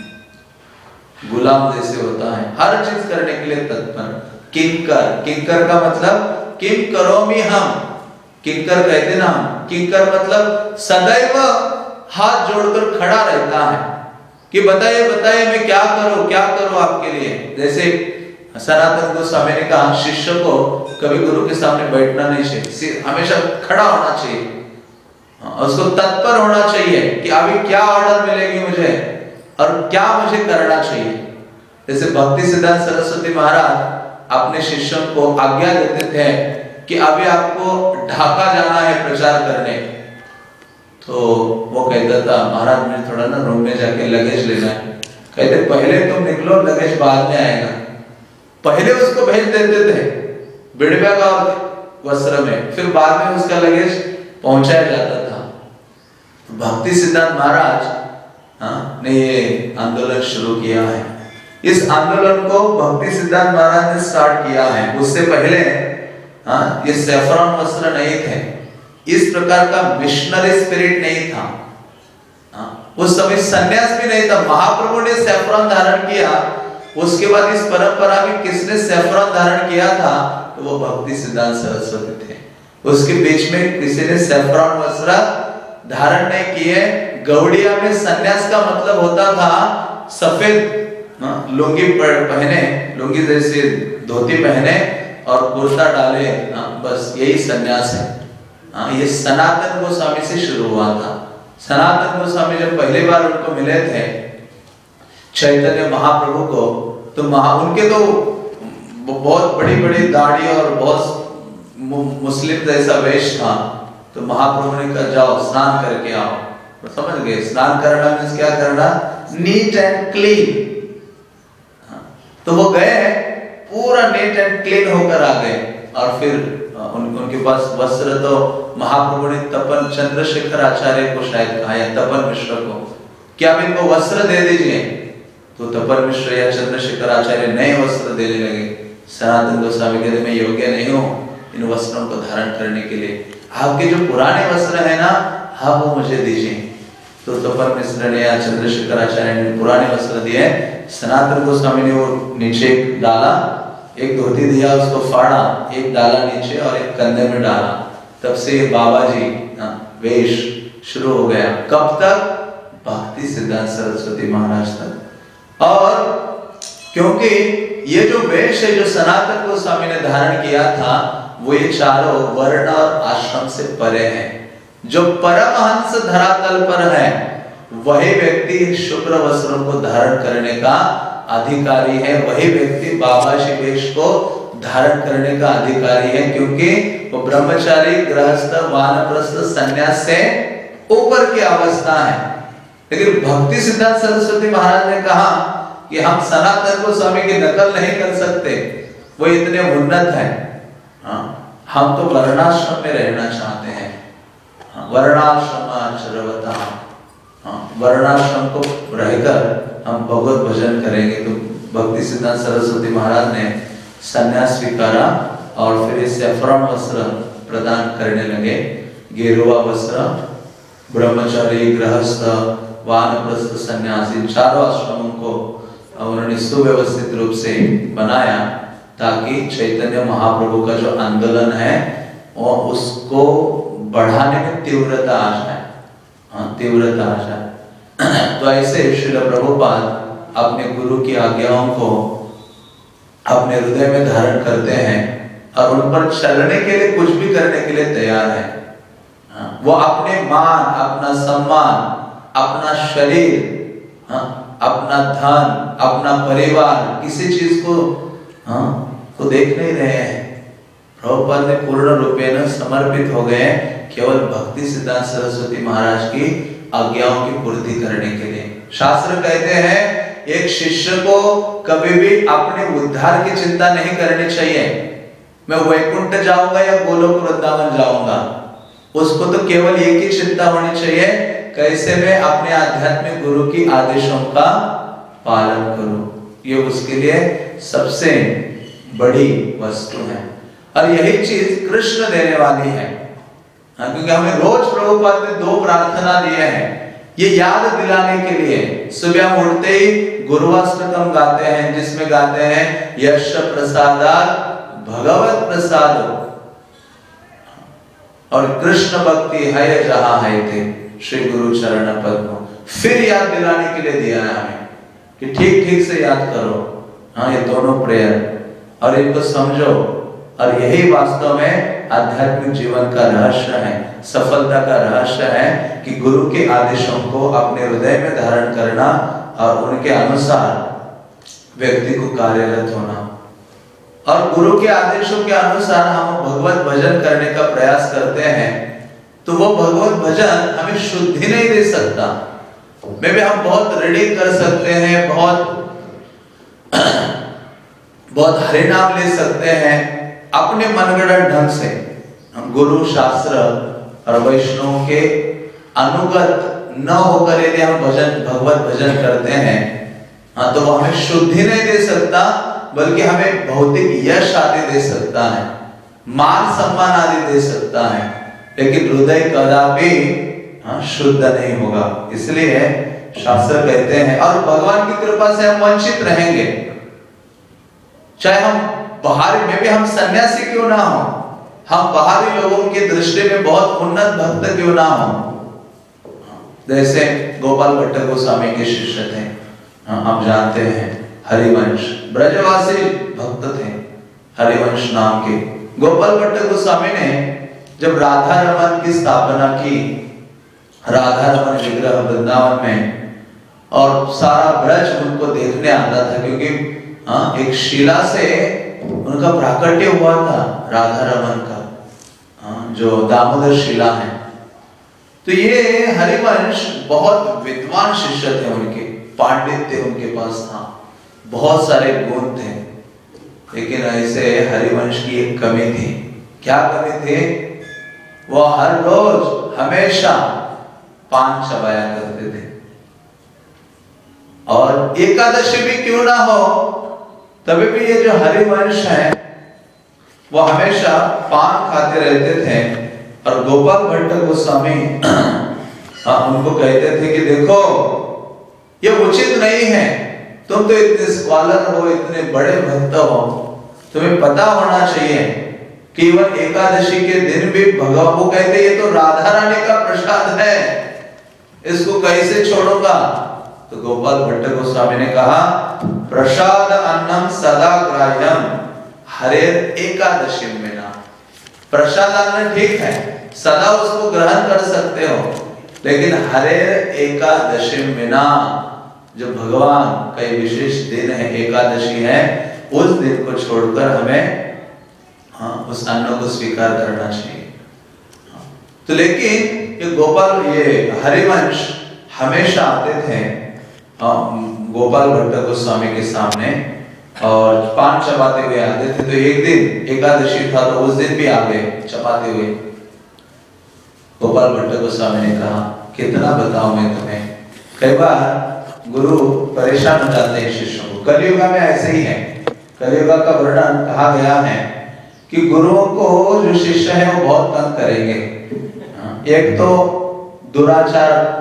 गुलाम जैसे होता है, हर चीज करने के लिए तत्पर। किंकर, किंकर का मतलब किम करोमि हम, किंकर कहते ना हम, किंकर मतलब सदैव हाथ जोड़कर खड़ा रहता है। कि बताइए बताइए मैं क्या करूं क्या करूं आपके लिए। जैसे सनातन गोस्वामी ने कहा शिष्य को कभी गुरु के सामने बैठना नहीं चाहिए, हमेशा खड़ा होना चाहिए, उसको तत्पर होना चाहिए कि अभी क्या ऑर्डर मिलेगी मुझे और क्या मुझे करना चाहिए। जैसे भक्ति सिद्धांत सरस्वती महाराज अपने शिष्यों को आज्ञा देते थे कि अभी आपको ढाका जाना है प्रचार करने, तो वो कहता था महाराज मुझे थोड़ा ना रूम में जाके लगेज लेना है। कहते पहले तुम निकलो, लगेज बाद में आएगा। पहले उसको भेज देते थे बिड़बैग और वस्त्र में, फिर बाद में उसका लगेज पहुंचाया जाता था। तो भक्ति सिद्धांत महाराज हाँ, ने ये आंदोलन शुरू किया है। इस आंदोलन को भक्ति सिद्धांत महाराज ने स्टार्ट किया है। उससे पहले हाँ, ये सैफरॉन वस्त्र नहीं थे, इस प्रकार का मिशनरी स्पिरिट नहीं था। हाँ, उस समय सन्यास भी नहीं था। महाप्रभु ने सैफरॉन धारण किया, उसके बाद इस परंपरा में किसने सैफरॉन धारण किया था, तो वो भक्ति सिद्धांत सरस्वती थे। उसके बीच में किसी ने सैफरॉन वस्त्र धारण नहीं किए। गौड़िया में सन्यास का मतलब होता था सफेद लुंगी पहने, लुंगी जैसे धोती पहने और कुर्ता डाले, बस यही सन्यास है। हाँ, ये सनातन गोस्वामी से शुरू हुआ था। सनातन गोस्वामी जब पहली बार उनको मिले थे चैतन्य महाप्रभु को, तो महा उनके तो बहुत बड़ी बड़ी दाढ़ी और बहुत मुस्लिम जैसा वेश था। तो महाप्रभु ने कहा जाओ स्नान करके आओ। तो समझ गए, स्नान करना मीन्स क्या करना, नीट एंड क्लीन। तो वो गए पूरा नीट एंड क्लीन होकर आ गए। और फिर उन, उनके पास वस्त्र, तो महाप्रभु ने तपन चंद्रशेखर आचार्य को शायद कहा या तपन मिश्र को कि आप इनको वस्त्र दे दीजिए। तो तपन मिश्र या चंद्रशेखर आचार्य नए वस्त्र देने लगे। सनातन गोस्वामी कहते मैं योग्य नहीं हूँ इन वस्त्रों को धारण करने के लिए, आपके जो पुराने वस्त्र है ना आप वो मुझे दीजिए। तो तपन मिश्र ने या चंद्रशेखर आचार्य ने पुराने वस्त्र दिए। सनातन गोस्वामी ने वो नीचे डाला, एक धोती दिया, उसको फाड़ा, एक डाला नीचे और एक कंधे में डाला। तब से बाबा जी वेश शुरू हो गया। कब तक? भक्ति सिद्धांत सरस्वती महाराज तक। और क्योंकि ये जो वेश है जो सनातन गोस्वामी ने धारण किया था, वो ये चारों वर्ण और आश्रम से परे हैं। जो परमहंस धरातल पर है वही व्यक्ति शुभ्र वस्त्रों को धारण करने का अधिकारी है, वही व्यक्ति बाबा शिवेश को धारण करने का अधिकारी है, क्योंकि वो ब्रह्मचारी, गृहस्थ, वानप्रस्थ, सन्यास से ऊपर की अवस्था है। लेकिन भक्ति सिद्धांत सरस्वती महाराज ने कहा कि हम सनातन गोस्वामी की नकल नहीं कर सकते, वो इतने उन्नत है। हाँ, हम तो वर्णाश्रम में रहना चाहते हैं। हाँ, वर्णाश्रमाचरवता, हाँ, वर्णाश्रम को रहकर हम भगवत भजन करेंगे। तो भक्ति सिद्धांत सरस्वती महाराज ने संन्यास स्वीकारा और फिर सैफरॉन वस्त्र प्रदान करने लगे। गेरुआ वस्त्र ब्रह्मचारी, गृहस्थ, वानप्रस्थ, सन्यासी चारों आश्रमों को उन्होंने सुव्यवस्थित रूप से बनाया ताकि चैतन्य महाप्रभु का जो आंदोलन है वो उसको बढ़ाने में तीव्रता आ जाए। हाँ, तीव्रता आ जाए। तो ऐसे श्रील प्रभुपाद अपने गुरु की आज्ञाओं को अपने हृदय में धारण करते हैं और उन पर चलने के लिए, कुछ भी करने के लिए तैयार है। हाँ, वो अपने मान, अपना सम्मान, अपना शरीर, हाँ, अपना धन, अपना परिवार, किसी चीज को हाँ, को देख नहीं रहे हैं। प्रभुपाद ने पूर्ण रूपेण समर्पित हो गए केवल भक्ति सिद्धांत सरस्वती महाराज की आज्ञाओं की पूर्ति करने के लिए। शास्त्र कहते हैं एक शिष्य को कभी भी अपने उद्धार की चिंता नहीं करनी चाहिए। मैं वैकुंठ जाऊंगा या गोलोक वृंदावन जाऊंगा, उसको तो केवल एक ही चिंता होनी चाहिए, कैसे मैं अपने आध्यात्मिक गुरु की आदेशों का पालन करूं। ये उसके लिए सबसे बड़ी वस्तु है और यही चीज कृष्ण देने वाली है। क्योंकि हमें रोज प्रभुपाद ने दो प्रार्थना दिए हैं ये याद दिलाने के लिए। सुबह उठते ही गुरुवाष्टकम गाते हैं, जिसमें गाते हैं यश प्रसादात् भगवत प्रसाद और कृष्ण भक्ति है जहां है थे श्री गुरु चरण पद्म। फिर याद दिलाने के लिए दिया है हमें कि ठीक ठीक से याद करो। हाँ, ये दोनों प्रेयर और इनको समझो। और यही वास्तव में आध्यात्मिक जीवन का रहस्य है, सफलता का रहस्य है कि गुरु के आदेशों को अपने हृदय में धारण करना और उनके अनुसार व्यक्ति को कार्यरत होना। और गुरु के आदेशों के अनुसार हम भगवत भजन करने का प्रयास करते हैं तो वो भगवत भजन हमें शुद्धि नहीं दे सकता। मे भी हम बहुत रीडिंग कर सकते हैं, बहुत बहुत हरि नाम ले सकते हैं अपने मनगढ़ंत ढंग से। गुरु शास्त्र और वैष्णव के अनुगत न होकर यदि हम भजन भगवत भजन करते हैं हाँ, तो वो हमें शुद्धि नहीं दे सकता, बल्कि हमें भौतिक यश आदि दे सकता है, मान सम्मान आदि दे सकता है, लेकिन हृदय कदापि हाँ, शुद्ध नहीं होगा। इसलिए शास्त्र कहते हैं, और भगवान की कृपा से हम वंचित रहेंगे। चाहे हम बाहरी में भी हम सन्यासी क्यों ना हो, हम बाहरी लोगों की दृष्टि में बहुत उन्नत भक्त क्यों ना हो। जैसे गोपाल भट्ट गोस्वामी के शिष्य थे, आप जानते हैं, हरिवंश ब्रजवासी भक्त थे, हरिवंश नाम के। गोपाल भट्ट गोस्वामी ने जब राधा रमन की स्थापना की, राधा रमन विग्रह वृंदावन में, और सारा ब्रज उनको देखने आता था, क्योंकि हाँ, एक शिला से उनका प्राकट्य हुआ था राधा रमन का, हाँ, जो दामोदर शिला है। तो ये हरिवंश बहुत विद्वान शिष्य थे, उनके पांडित्य उनके पास था, बहुत सारे गुण थे, लेकिन ऐसे हरिवंश की एक कमी थी। क्या कमी थी? वो हर रोज हमेशा पान चबाया करते थे, और एकादशी भी क्यों ना हो तभी भी ये जो हरिवंश है वो हमेशा पान खाते रहते थे। और गोपाल भट्ट गोस्वामी उनको कहते थे कि देखो ये उचित नहीं है, तुम तो इतने स्कॉलर हो, इतने बड़े भक्त हो, तुम्हें पता होना चाहिए केवल एकादशी के दिन भी भगवान, वो कहते ये तो राधा रानी का प्रसाद है, इसको कैसे छोड़ूंगा। तो गोपाल भट्ट गोस्वामी ने कहा, प्रसाद अन्नम सदा ग्राह्यम हरेर एकादशी में ना। प्रसाद अन्न ठीक है, सदा उसको ग्रहण कर सकते हो, लेकिन हरेर एकादशी में ना, जो भगवान का विशेष दिन है, एकादशी है, उस दिन को छोड़कर हमें हाँ, उस अन्न को स्वीकार करना चाहिए। हाँ, तो लेकिन ये गोपाल ये हरिवंश हमेशा आते थे गोपाल भट्ट गोस्वामी के सामने और पान चबाते हुए आते थे। तो एक दिन एकादशी था, तो उस दिन भी आ गए चबाते हुए। गोपाल भट्ट गोस्वामी ने कहा, कितना बताऊं मैं तुम्हें, कई बार गुरु परेशान हो जाते हैं शिष्यों को। कलियुग में ऐसे ही है, कलियुग का वर्णन कहा गया है कि गुरुओं को जो शिष्य है वो बहुत तंग करेंगे। एक तो दुराचार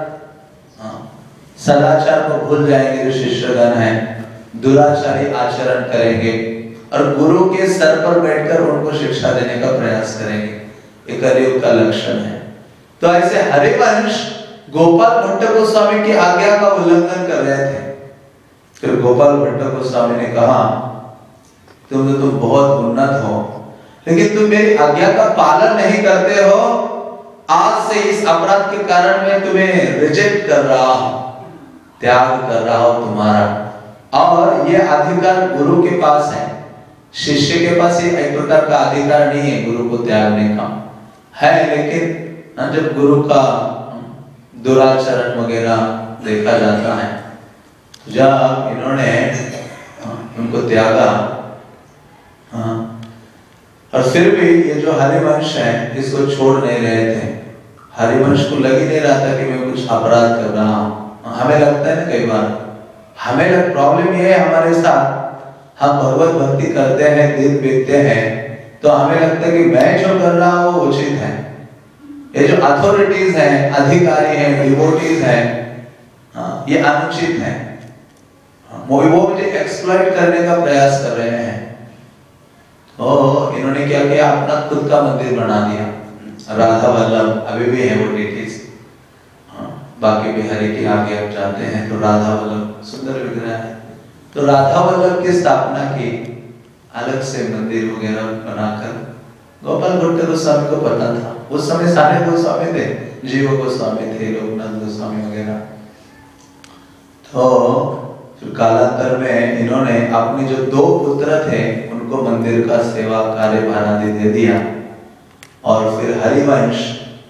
सदाचार को भूल जाएंगे जो शिष्यगण हैं, दुराचारी आचरण करेंगे, और गुरु के सर पर बैठकर उनको शिक्षा देने का प्रयास करेंगे। ये कलियुग का लक्षण है। तो ऐसे हरिवंश गोपाल भट्ट गोस्वामी की आज्ञा का उल्लंघन कर रहे थे। फिर गोपाल भट्ट गोस्वामी ने कहा, तुम तो तुम बहुत उन्नत हो, लेकिन तुम मेरी आज्ञा का पालन नहीं करते हो। आज से इस अपराध के कारण मैं तुम्हें रिजेक्ट कर रहा हूं, त्याग कर रहा हूं तुम्हारा। और ये अधिकार गुरु के पास है, शिष्य के पास ये एक प्रकार का अधिकार नहीं है गुरु को त्यागने का है। लेकिन जब गुरु का दुराचरण वगैरह देखा जाता है, जब इन्होंने उनको त्यागा, हाँ, और फिर भी ये जो हरिवंश है इसको छोड़ नहीं रहे थे। हरिवंश को लग ही नहीं रहा था कि मैं कुछ अपराध कर रहा हूं। हमें लगता है ना कई बार, हमें प्रॉब्लम ये है हमारे साथ, हम भगवत भक्ति करते हैं, दिन बीतते हैं, तो हमें लगता है कि मैं जो कर रहा हूं वो उचित है। ये जो अथॉरिटीज हैं, अधिकारी हैं, डिवोटीज हैं, हाँ, ये अनुचित है, वो मुझे एक्सप्लॉइट करने का प्रयास कर रहे हैं। तो इन्होंने क्या किया, अपना खुद का मंदिर बना दिया। राधा वल्लभ अभी भी है वो डिटीज, बाकी बिहारी के आगे अब जाते हैं तो राधा वल्लभ सुंदर विग्रह है। तो राधा वल्लभ की स्थापना की, अलग से मंदिर वगैरह बनाकर। गोपाल भट्ट गोस्वामी को पता था, उस समय सारे गोस्वामी थे, जीव गोस्वामी थे, लोकनाथ गोस्वामी वगैरह। तो फिर कालांतर में इन्होंने अपने जो दो पुत्र थे उनको मंदिर का सेवा कार्य भारादि दे दिया और फिर हरिवंश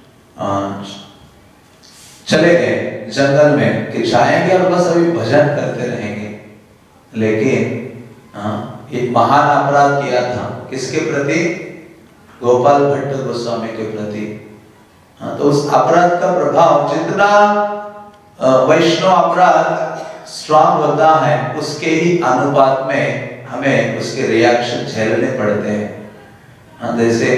चले गए जंगल में कि जाएंगे और बस अभी भजन करते रहेंगे। लेकिन हाँ, एक महान अपराध किया था, किसके प्रति? गोपाल भट्ट गोस्वामी के प्रति। हाँ, तो उस अपराध का प्रभाव, जितना वैष्णव अपराध स्ट्रॉन्ग होता है उसके ही अनुपात में हमें उसके रिएक्शन झेलने पड़ते हैं। हाँ, जैसे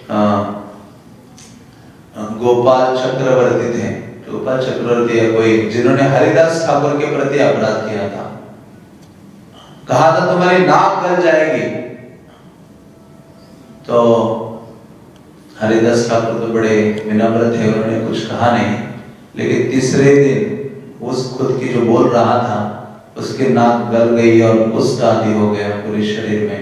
गोपाल चक्रवर्ती थे, गोपाल चक्रवर्ती या कोई जिन्होंने हरिदास ठाकुर के प्रति अपराध किया था, कहा था तुम्हारी नाक गल जाएगी। तो हरिदास ठाकुर तो बड़े विनम्र थे, उन्होंने कुछ कहा नहीं, लेकिन तीसरे दिन उस खुद की जो बोल रहा था उसके नाक गल गई और कुष्ठ आदि हो गया पूरे शरीर में।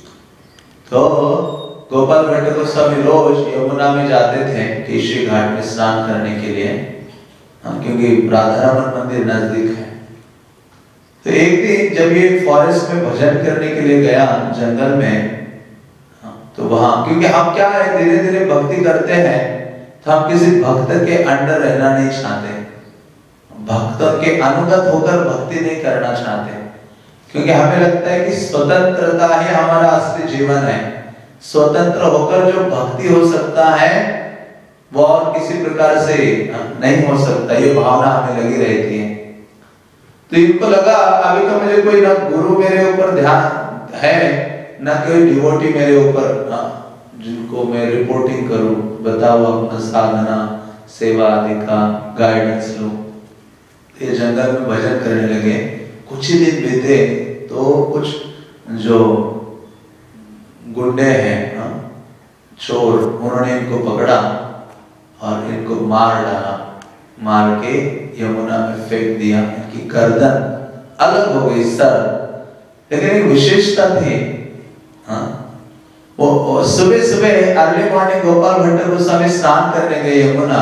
तो गोपाल भट्ट गोस्वामी रोज यमुना में जाते थे केशरी घाट में स्नान करने के लिए, क्योंकि राधारमण मंदिर नजदीक है। तो एक दिन जब ये फॉरेस्ट में भजन करने के लिए गया जंगल में, तो वहां, क्योंकि हम क्या है धीरे धीरे भक्ति करते हैं तो हम किसी भक्त के अंडर रहना नहीं चाहते, भक्तों के अनुगत होकर भक्ति नहीं करना चाहते, क्योंकि हमें लगता है कि स्वतंत्रता ही हमारा असली जीवन है। स्वतंत्र होकर जो भक्ति हो सकता है वो और किसी प्रकार से नहीं हो सकता, ये भावना हमें लगी रहती है। तो इनको लगा अभी तो मुझे कोई ना गुरु मेरे ऊपर ध्यान है, ना कोई डिवोटी मेरे ऊपर जिनको मैं रिपोर्टिंग करूं, बताओ अपना साधना सेवा आदि का गाइडेंस लो। ये जंगल में भजन करने लगे। कुछ ही दिन बीते तो कुछ जो गुंडे हैं, चोर, उन्होंने इनको पकड़ा और इनको मार डाला, मार के यमुना में फेंक दिया। इनकी गर्दन अलग हो गई, सर। लेकिन एक विशेषता थी, हाँ, वो सुबह सुबह अर्ली मॉर्निंग गोपाल भट्ट गोस्वामी स्नान करने गए यमुना,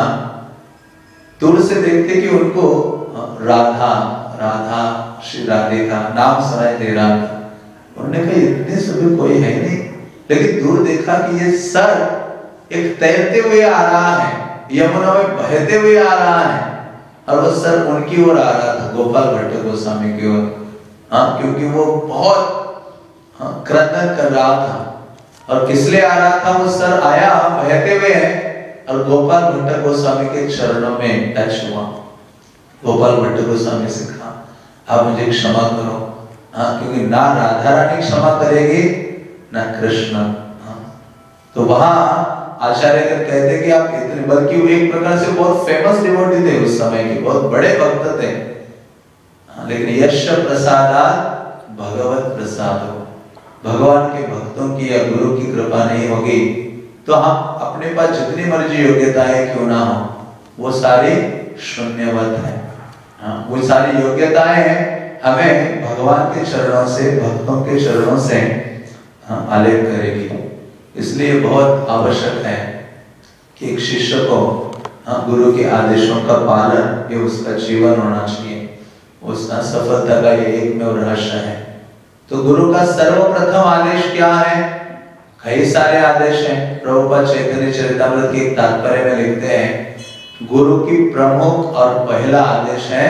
दूर से देखते कि उनको राधा राधा श्री राधिका नाम सुनाई दे रहा था। उन्होंने कहा इतने सुबह कोई है नहीं, लेकिन दूर देखा कि ये सर एक तैरते हुए आ रहा है, यमुना में बहते हुए आ रहा है, और वो सर उनकी ओर आ रहा था, गोपाल भट्ट गोस्वामी की ओर। हाँ, क्योंकि वो बहुत हाँ, क्रंदन कर रहा था। और किस लिए आ रहा था? वो सर आया बहते हुए और गोपाल भट्ट गोस्वामी के चरणों में टच हुआ। गोपाल भट्ट गोस्वामी से कहा आप मुझे क्षमा करो, हाँ, क्योंकि ना राधा रानी क्षमा करेगी ना कृष्ण। हाँ, तो वहां आचार्य कहते कि आप इतने, बल्कि वो एक प्रकार से बहुत फेमस डिवोटी थे उस समय के, बहुत बड़े भक्त थे। हाँ, लेकिन यश प्रसादात भगवत प्रसादो, भगवान के भक्तों की या गुरु की कृपा नहीं होगी तो हम अपने पास जितनी मर्जी योग्यताएं क्यों ना हो वो सारी शून्यवत है। हाँ, वो सारी योग्यताएं हैं, हमें भगवान के चरणों से, भक्तों के चरणों से हाँ, आलेख करेगी। इसलिए बहुत आवश्यक है कि एक शिष्य को हाँ, गुरु के आदेशों का पालन ये उसका जीवन होना चाहिए। उसका सफलता का ये एक में रहस्य है। तो गुरु का सर्वप्रथम आदेश क्या है? कई सारे आदेश हैं। प्रभुपाद चैतन्य चरितामृत के तात्पर्य में लिखते हैं गुरु की प्रमुख और पहला आदेश है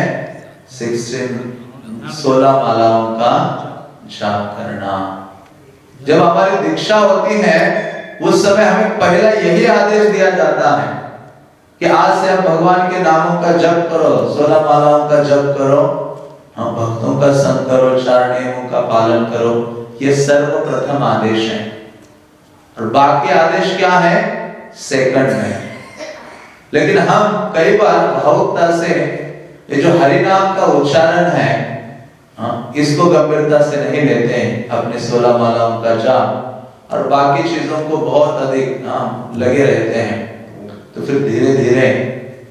सिक्सटीन सोलह मालाओं का जाप करना। जब हमारी दीक्षा होती है उस समय हमें पहला यही आदेश दिया जाता है कि आज से आप भगवान के नामों का जप करो, सोलह मालाओं का जप करो, हम भक्तों का संग करो, चार नियमों का पालन करो। ये सर्वप्रथम आदेश है। और बाकी आदेश क्या है? सेकंड में। लेकिन हम कई बार भावुकता से ये जो हरि नाम का उच्चारण है हाँ, इसको गंभीरता से नहीं लेते हैं, अपने सोलह मालाओं का जाप और बाकी चीजों को बहुत अधिक हाँ, लगे रहते हैं। तो फिर धीरे धीरे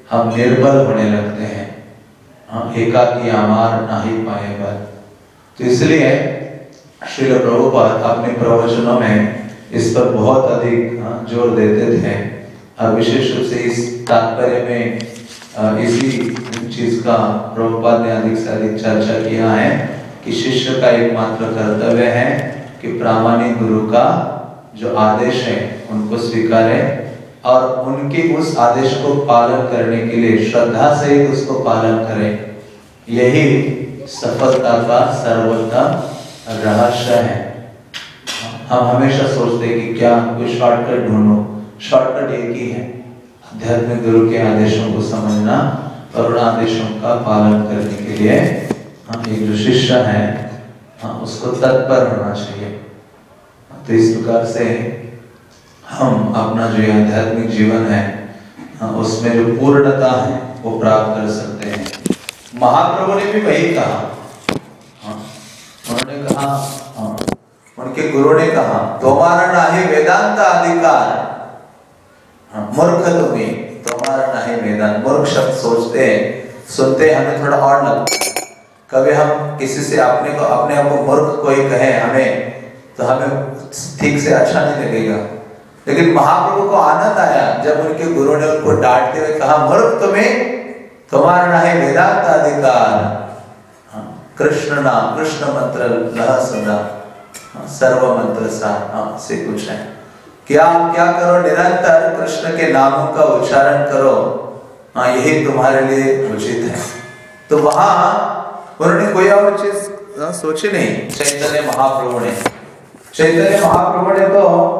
हम निर्बल होने लगते हैं। हाँ, एकाकी आमार नाही पाए बल। तो इसलिए श्रील प्रभुपाद अपने प्रवचनों में इस पर बहुत अधिक जोर देते थे और विशेष रूप से इस तात्पर्य में इसी चीज का प्रभुपाद ने अधिक से अधिक चर्चा किया है कि शिष्य का एकमात्र कर्तव्य है कि प्रामाणिक गुरु का जो आदेश है उनको स्वीकारे और उनके उस आदेश को पालन करने के लिए श्रद्धा से ही उसको पालन करें। यही सफलता का सर्वोत्तम रहस्य है। हम हमेशा सोचते हैं कि क्या कोई शॉर्टकट ढूंढो, शॉर्टकट एक ही है, आध्यात्मिक गुरु के आदेशों को समझना और उन आदेशों का पालन करने के लिए हम एक जो शिष्य है उसको तत्पर होना चाहिए। तो इस प्रकार से हम अपना जो आध्यात्मिक जीवन है उसमें जो पूर्णता है वो प्राप्त कर सकते हैं। महाप्रभु ने भी वही कहा, उन्होंने कहा, उनके गुरु ने कहा तुम्हारा नाही वेदांत अधिकार, मूर्ख तुम्हें, तुम्हारा नाही वेदांत। मूर्ख शब्द सोचते हैं, सुनते हमें थोड़ा और लगता है। कभी हम किसी से अपने को अपने आप को मूर्ख कोई कहे हमें तो हमें ठीक से अच्छा नहीं लगेगा, लेकिन महाप्रभु को आनंद आया जब उनके गुरु ने उनको डांटते हुए कहा मूर्ख तुम्हें, तुम्हारा नहीं वेदांत अधिकार। कृष्ण नाम, कृष्ण मंत्र लह सदा, सर्व मंत्र सा से कुछ है। क्या क्या करो, निरंतर कृष्ण के नामों का उच्चारण करो, हाँ यही तुम्हारे लिए उचित है। तो वहां उन्होंने कोई और चीज सोची नहीं। चैतन्य महाप्रभु ने चैतन्य महाप्रभु ने तो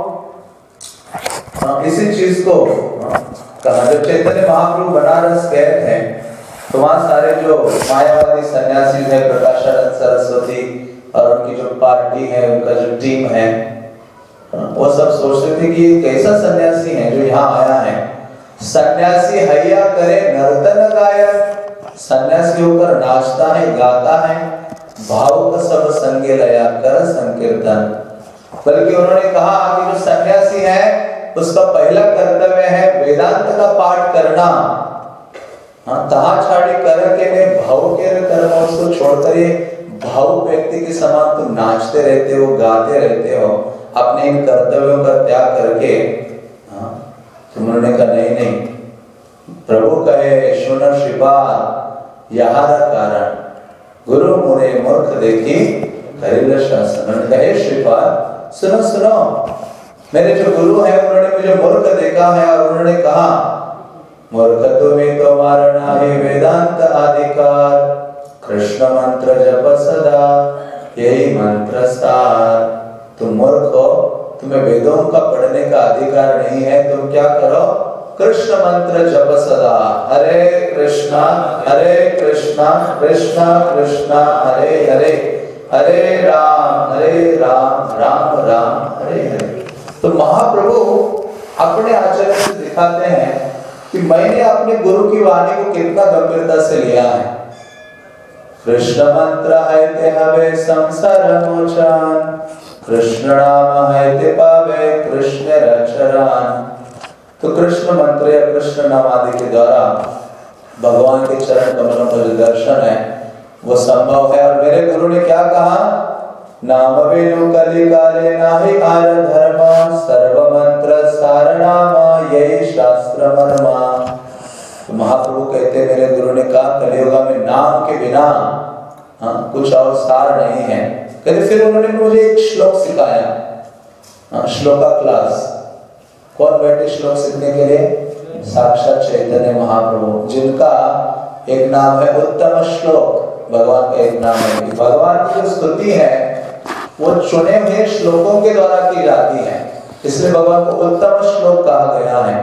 इसी चीज को कहा। जब चैतन्य महाप्रभु बनारस गए थे तो वहां सारे जो मायावादी सन्यासी है, प्रकाशानंद सरस्वती और उनकी जो पार्टी है, उनका जो टीम है, वो सब सोचते थे कि कैसा सन्यासी है जो यहाँ आया है। सन्यासी हैया करे नर्तन गायन, सन्यासी होकर नाचता है, गाता है, भाव का सब संगे लया कर संकीर्तन। बल्कि उन्होंने कहा कि जो सन्यासी है उसका पहला कर्तव्य है वेदांत का पाठ करना। हाँ, तहा छाड़ी कर के ने भाव के कर्म, उसको छोड़कर ये भावुक व्यक्ति के समान तुम नाचते रहते हो, गाते रहते हो, अपने इन कर्तव्यों का त्याग करके। हाँ, तो उन्होंने कहा नहीं नहीं, प्रभु कहे सुन श्रीपाद यहार कारण, गुरु मुरे मूर्ख देखी करिल शासन। कहे श्रीपाद सुनो सुनो, मेरे जो गुरु है उन्होंने मुझे मूर्ख देखा है और उन्होंने कहा मूर्ख तुम्हें तुम्हारा नाही वेदांत अधिकार, कृष्ण मंत्र जप सदा यही मंत्र सार। तुम मूर्ख हो, तुम्हें वेदों का पढ़ने का अधिकार नहीं है, तुम क्या करो, कृष्ण मंत्र जप सदा, हरे कृष्णा हरे कृष्णा कृष्णा कृष्णा हरे हरे, हरे राम हरे राम राम राम हरे हरे। तो महाप्रभु अपने आचरण से दिखाते हैं कि मैंने अपने गुरु की वाणी को कितना गंभीरता से लिया है। कृष्ण मंत्र है ते हवे संसार मोचन, कृष्ण नाम है ते पावे कृष्ण रचरान। तो कृष्ण मंत्र या कृष्ण नाम आदि के द्वारा भगवान के चरण कमलों का जो दर्शन है वो संभव है। और मेरे गुरु ने क्या कहा, नाम वेणु कलि काले नाहि आर धर्म, सर्व मंत्र सार नाम यही शास्त्र मर्मा। तो महाप्रभु कहते हैं, मेरे गुरु ने कहा कलियुग में नाम के बिना हाँ, कुछ और सार नहीं है। कहते फिर उन्होंने मुझे एक श्लोक सिखाया, हाँ, श्लोका क्लास। कौन बैठे श्लोक सीखने के लिए? साक्षात चैतन्य महाप्रभु, जिनका एक नाम है उत्तम श्लोक। भगवान का एक नाम है, भगवान की जो स्तुति है वो चुने हुए श्लोकों के द्वारा की जाती है, इसलिए भगवान को उत्तम श्लोक कहा गया है।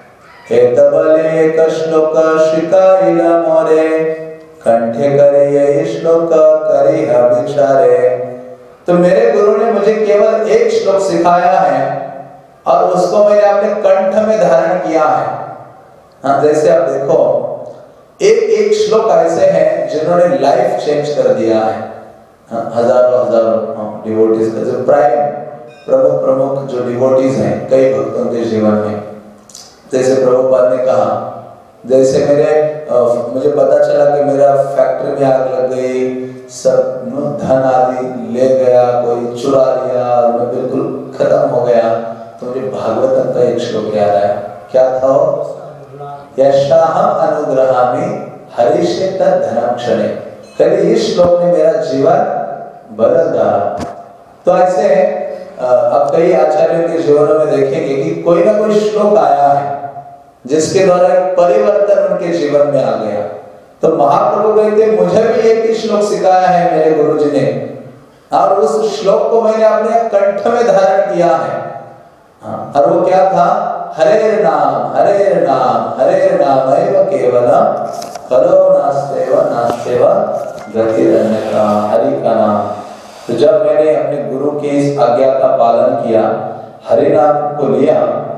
एतबले एक श्लोक शिकाइल मोरे, कंठे करे ये श्लोक करी विचारे। तो मेरे गुरु ने मुझे केवल एक श्लोक सिखाया है और उसको मैंने अपने कंठ में धारण किया है। हाँ, जैसे आप देखो एक एक श्लोक ऐसे हैं जिन्होंने लाइफ चेंज कर दिया है। हाँ, हजारों हजारों डिवोटीज का जो प्राइम प्रमुख प्रमुख जो डिवोटीज हैं कई भक्तों के जीवन में, जैसे प्रभुपाद ने कहा जैसे मेरे आ, मुझे पता चला कि मेरा फैक्ट्री में आग लग गई, सब धन आदि ले गया, कोई चुरा लिया और मैं बिल्कुल खत्म हो गया, तो मुझे भागवतम का एक श्लोक याद आया। क्या था वो? यशाहम अनुग्रहामि हरिष्येत धनम क्षणे। कभी इस श्लोक ने मेरा जीवन बदल डाला। तो ऐसे अब कई आचार्यों के जीवनों में देखेंगे कि कोई ना कोई श्लोक आया है जिसके द्वारा एक परिवर्तन उनके जीवन में आ गया। तो महाप्रभु कहते मुझे भी एक ही श्लोक सिखाया है मेरे गुरुजी ने, और उस श्लोक को मैंने अपने कंठ में धारण किया है। हाँ, और वो क्या था? हरे नाम हरे नाम हरे नाम एव केवलम कलो नास्तेव नास्तेव गतिरन्यथा। हरि का नाम। तो जब मैंने अपने गुरु की इस आज्ञा का पालन किया, हरि नाम को लिया,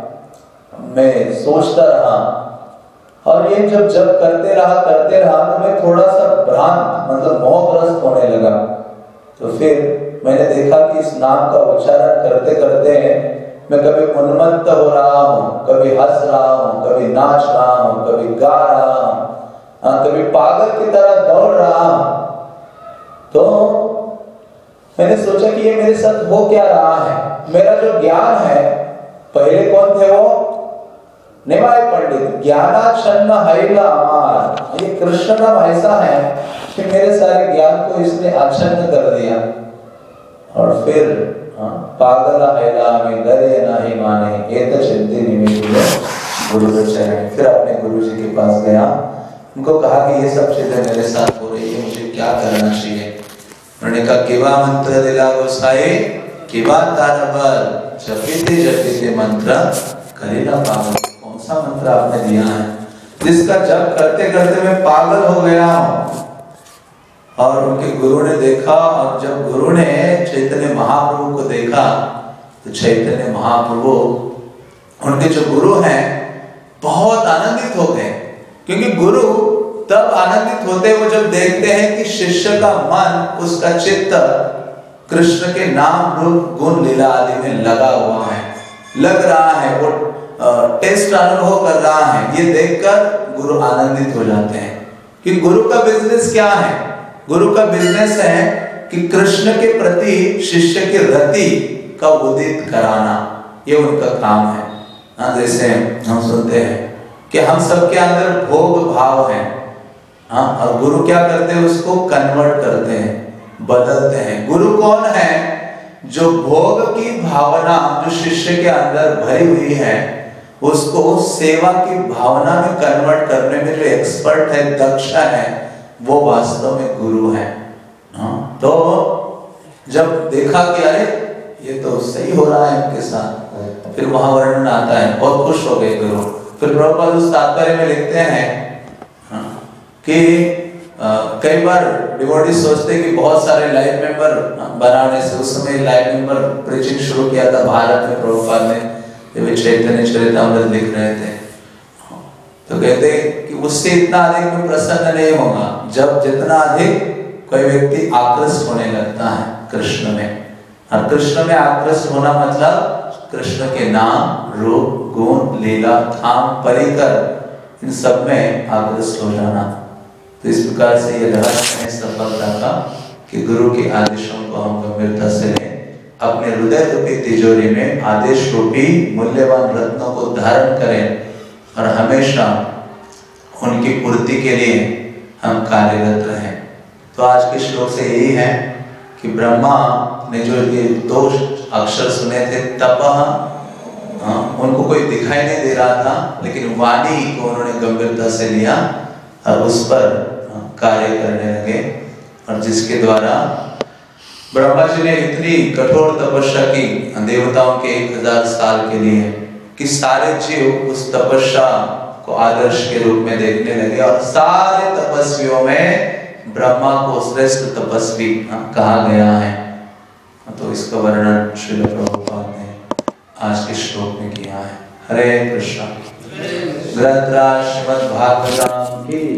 मैं सोचता रहा, और ये जब जब करते रहा करते रहा तो मैं थोड़ा सा भ्रांत मतलब मोहग्रस्त होने लगा। तो फिर मैंने देखा कि इस नाम का उच्चारण करते करते मैं कभी उन्मत्त हो रहा हूँ, कभी हंस रहा हूँ, कभी नाच रहा हूँ, कभी गा रहा हूँ, हाँ, कभी पागल की तरह दौड़ रहा हूँ। तो मैंने सोचा कि ये मेरे साथ हो क्या रहा है। मेरा जो ज्ञान है, पहले कौन थे वो? निमाय पंडित, ज्ञानाच्छन्न हैला अमार। ये कृष्ण नाम ऐसा है कि मेरे सारे ज्ञान को इसने आच्छन्न कर दिया। और फिर हाँ, पागल हैला में डरे नहीं माने ये तो चिंती निमित्त गुरु चरण। फिर अपने गुरु जी के पास गया, उनको कहा कि ये सब चीजें मेरे साथ हो रही है, मुझे क्या करना चाहिए। उन्होंने कहा किवा मंत्र दिला गोसाई किवा तारबल जपीते जपीते मंत्र करेला पागल। कौन सा मंत्र आपने दिया है जिसका जप करते करते मैं पागल हो गया हूँ? और उनके गुरु ने देखा, और जब गुरु ने चैतन्य महाप्रभु को देखा तो चैतन्य महाप्रभु, उनके जो गुरु हैं, बहुत आनंदित हो गए। क्योंकि गुरु तब आनंदित होते हैं वो जब देखते हैं कि शिष्य का मन, उसका चित्त कृष्ण के नाम रूप गुण लीला आदि में लगा हुआ है, लग रहा है, वो टेस्ट अनुभव कर रहा है। ये देखकर गुरु आनंदित हो जाते हैं। कि गुरु का बिजनेस क्या है? गुरु का बिजनेस है कि कृष्ण के प्रति शिष्य की रति का उदित कराना, ये उनका काम है। हाँ, जैसे हम सुनते हैं कि हम सबके अंदर भोग भाव है, हाँ, और गुरु क्या करते हैं? उसको कन्वर्ट करते हैं, बदलते हैं। गुरु कौन है? जो भोग की भावना जो शिष्य के अंदर भरी हुई है, उसको सेवा की भावना में कन्वर्ट करने में जो एक्सपर्ट है, दक्ष है, वो वास्तव में गुरु है। हाँ, तो जब देखा कि अरे ये तो सही हो रहा है इनके साथ, फिर वहां वर्णन आता है, बहुत खुश हो गए गुरु। फिर प्रभुपाद उस तात्पर्य में लिखते हैं हाँ, कि आ, कई बार डिवोटी सोचते कि बहुत सारे लाइव मेंबर बनाने से, उस समय लाइव मेंबर प्रीचिंग शुरू किया था भारत में प्रभुपाद ने, जब चैतन्य चरितामृत लिख रहे थे। तो कहते कि उससे इतना अधिक में प्रसन्न नहीं होगा जब जितना अधिक कोई व्यक्ति आकृष्ट होने लगता है कृष्ण में। और कृष्ण में आकृष्ट होना मतलब कृष्ण के नाम रूप गुण लीला धाम परिकर इन सब में आकृष्ट हो जाना। तो इस प्रकार से ये रहस्य है सफलता का कि गुरु के आदेशों को हम गंभीरता से लें, अपने हृदय रूपी तिजोरी में आदेश रूपी मूल्यवान रत्नों को धारण करें और हमेशा उनकी पूर्ति के लिए हम कार्यरत रहें। तो आज के श्लोक से यही है कि ब्रह्मा ने जो ये दो अक्षर सुने थे तपः, उनको कोई दिखाई नहीं दे रहा था, लेकिन वाणी को उन्होंने गंभीरता से लिया और उस पर कार्य करने लगे, और जिसके द्वारा ब्रह्मा जी ने इतनी कठोर तपस्या की देवताओं के एक हजार साल के लिए कि सारे जीव उस तपस्या को आदर्श के रूप में देखने लगे, और सारे तपस्वियों में ब्रह्मा को श्रेष्ठ तपस्वी कहा गया है। तो इसका वर्णन श्रील प्रभुपाद ने आज के श्लोक में किया है। हरे कृष्ण। ग्रंथराज श्रीमद् भागवतम की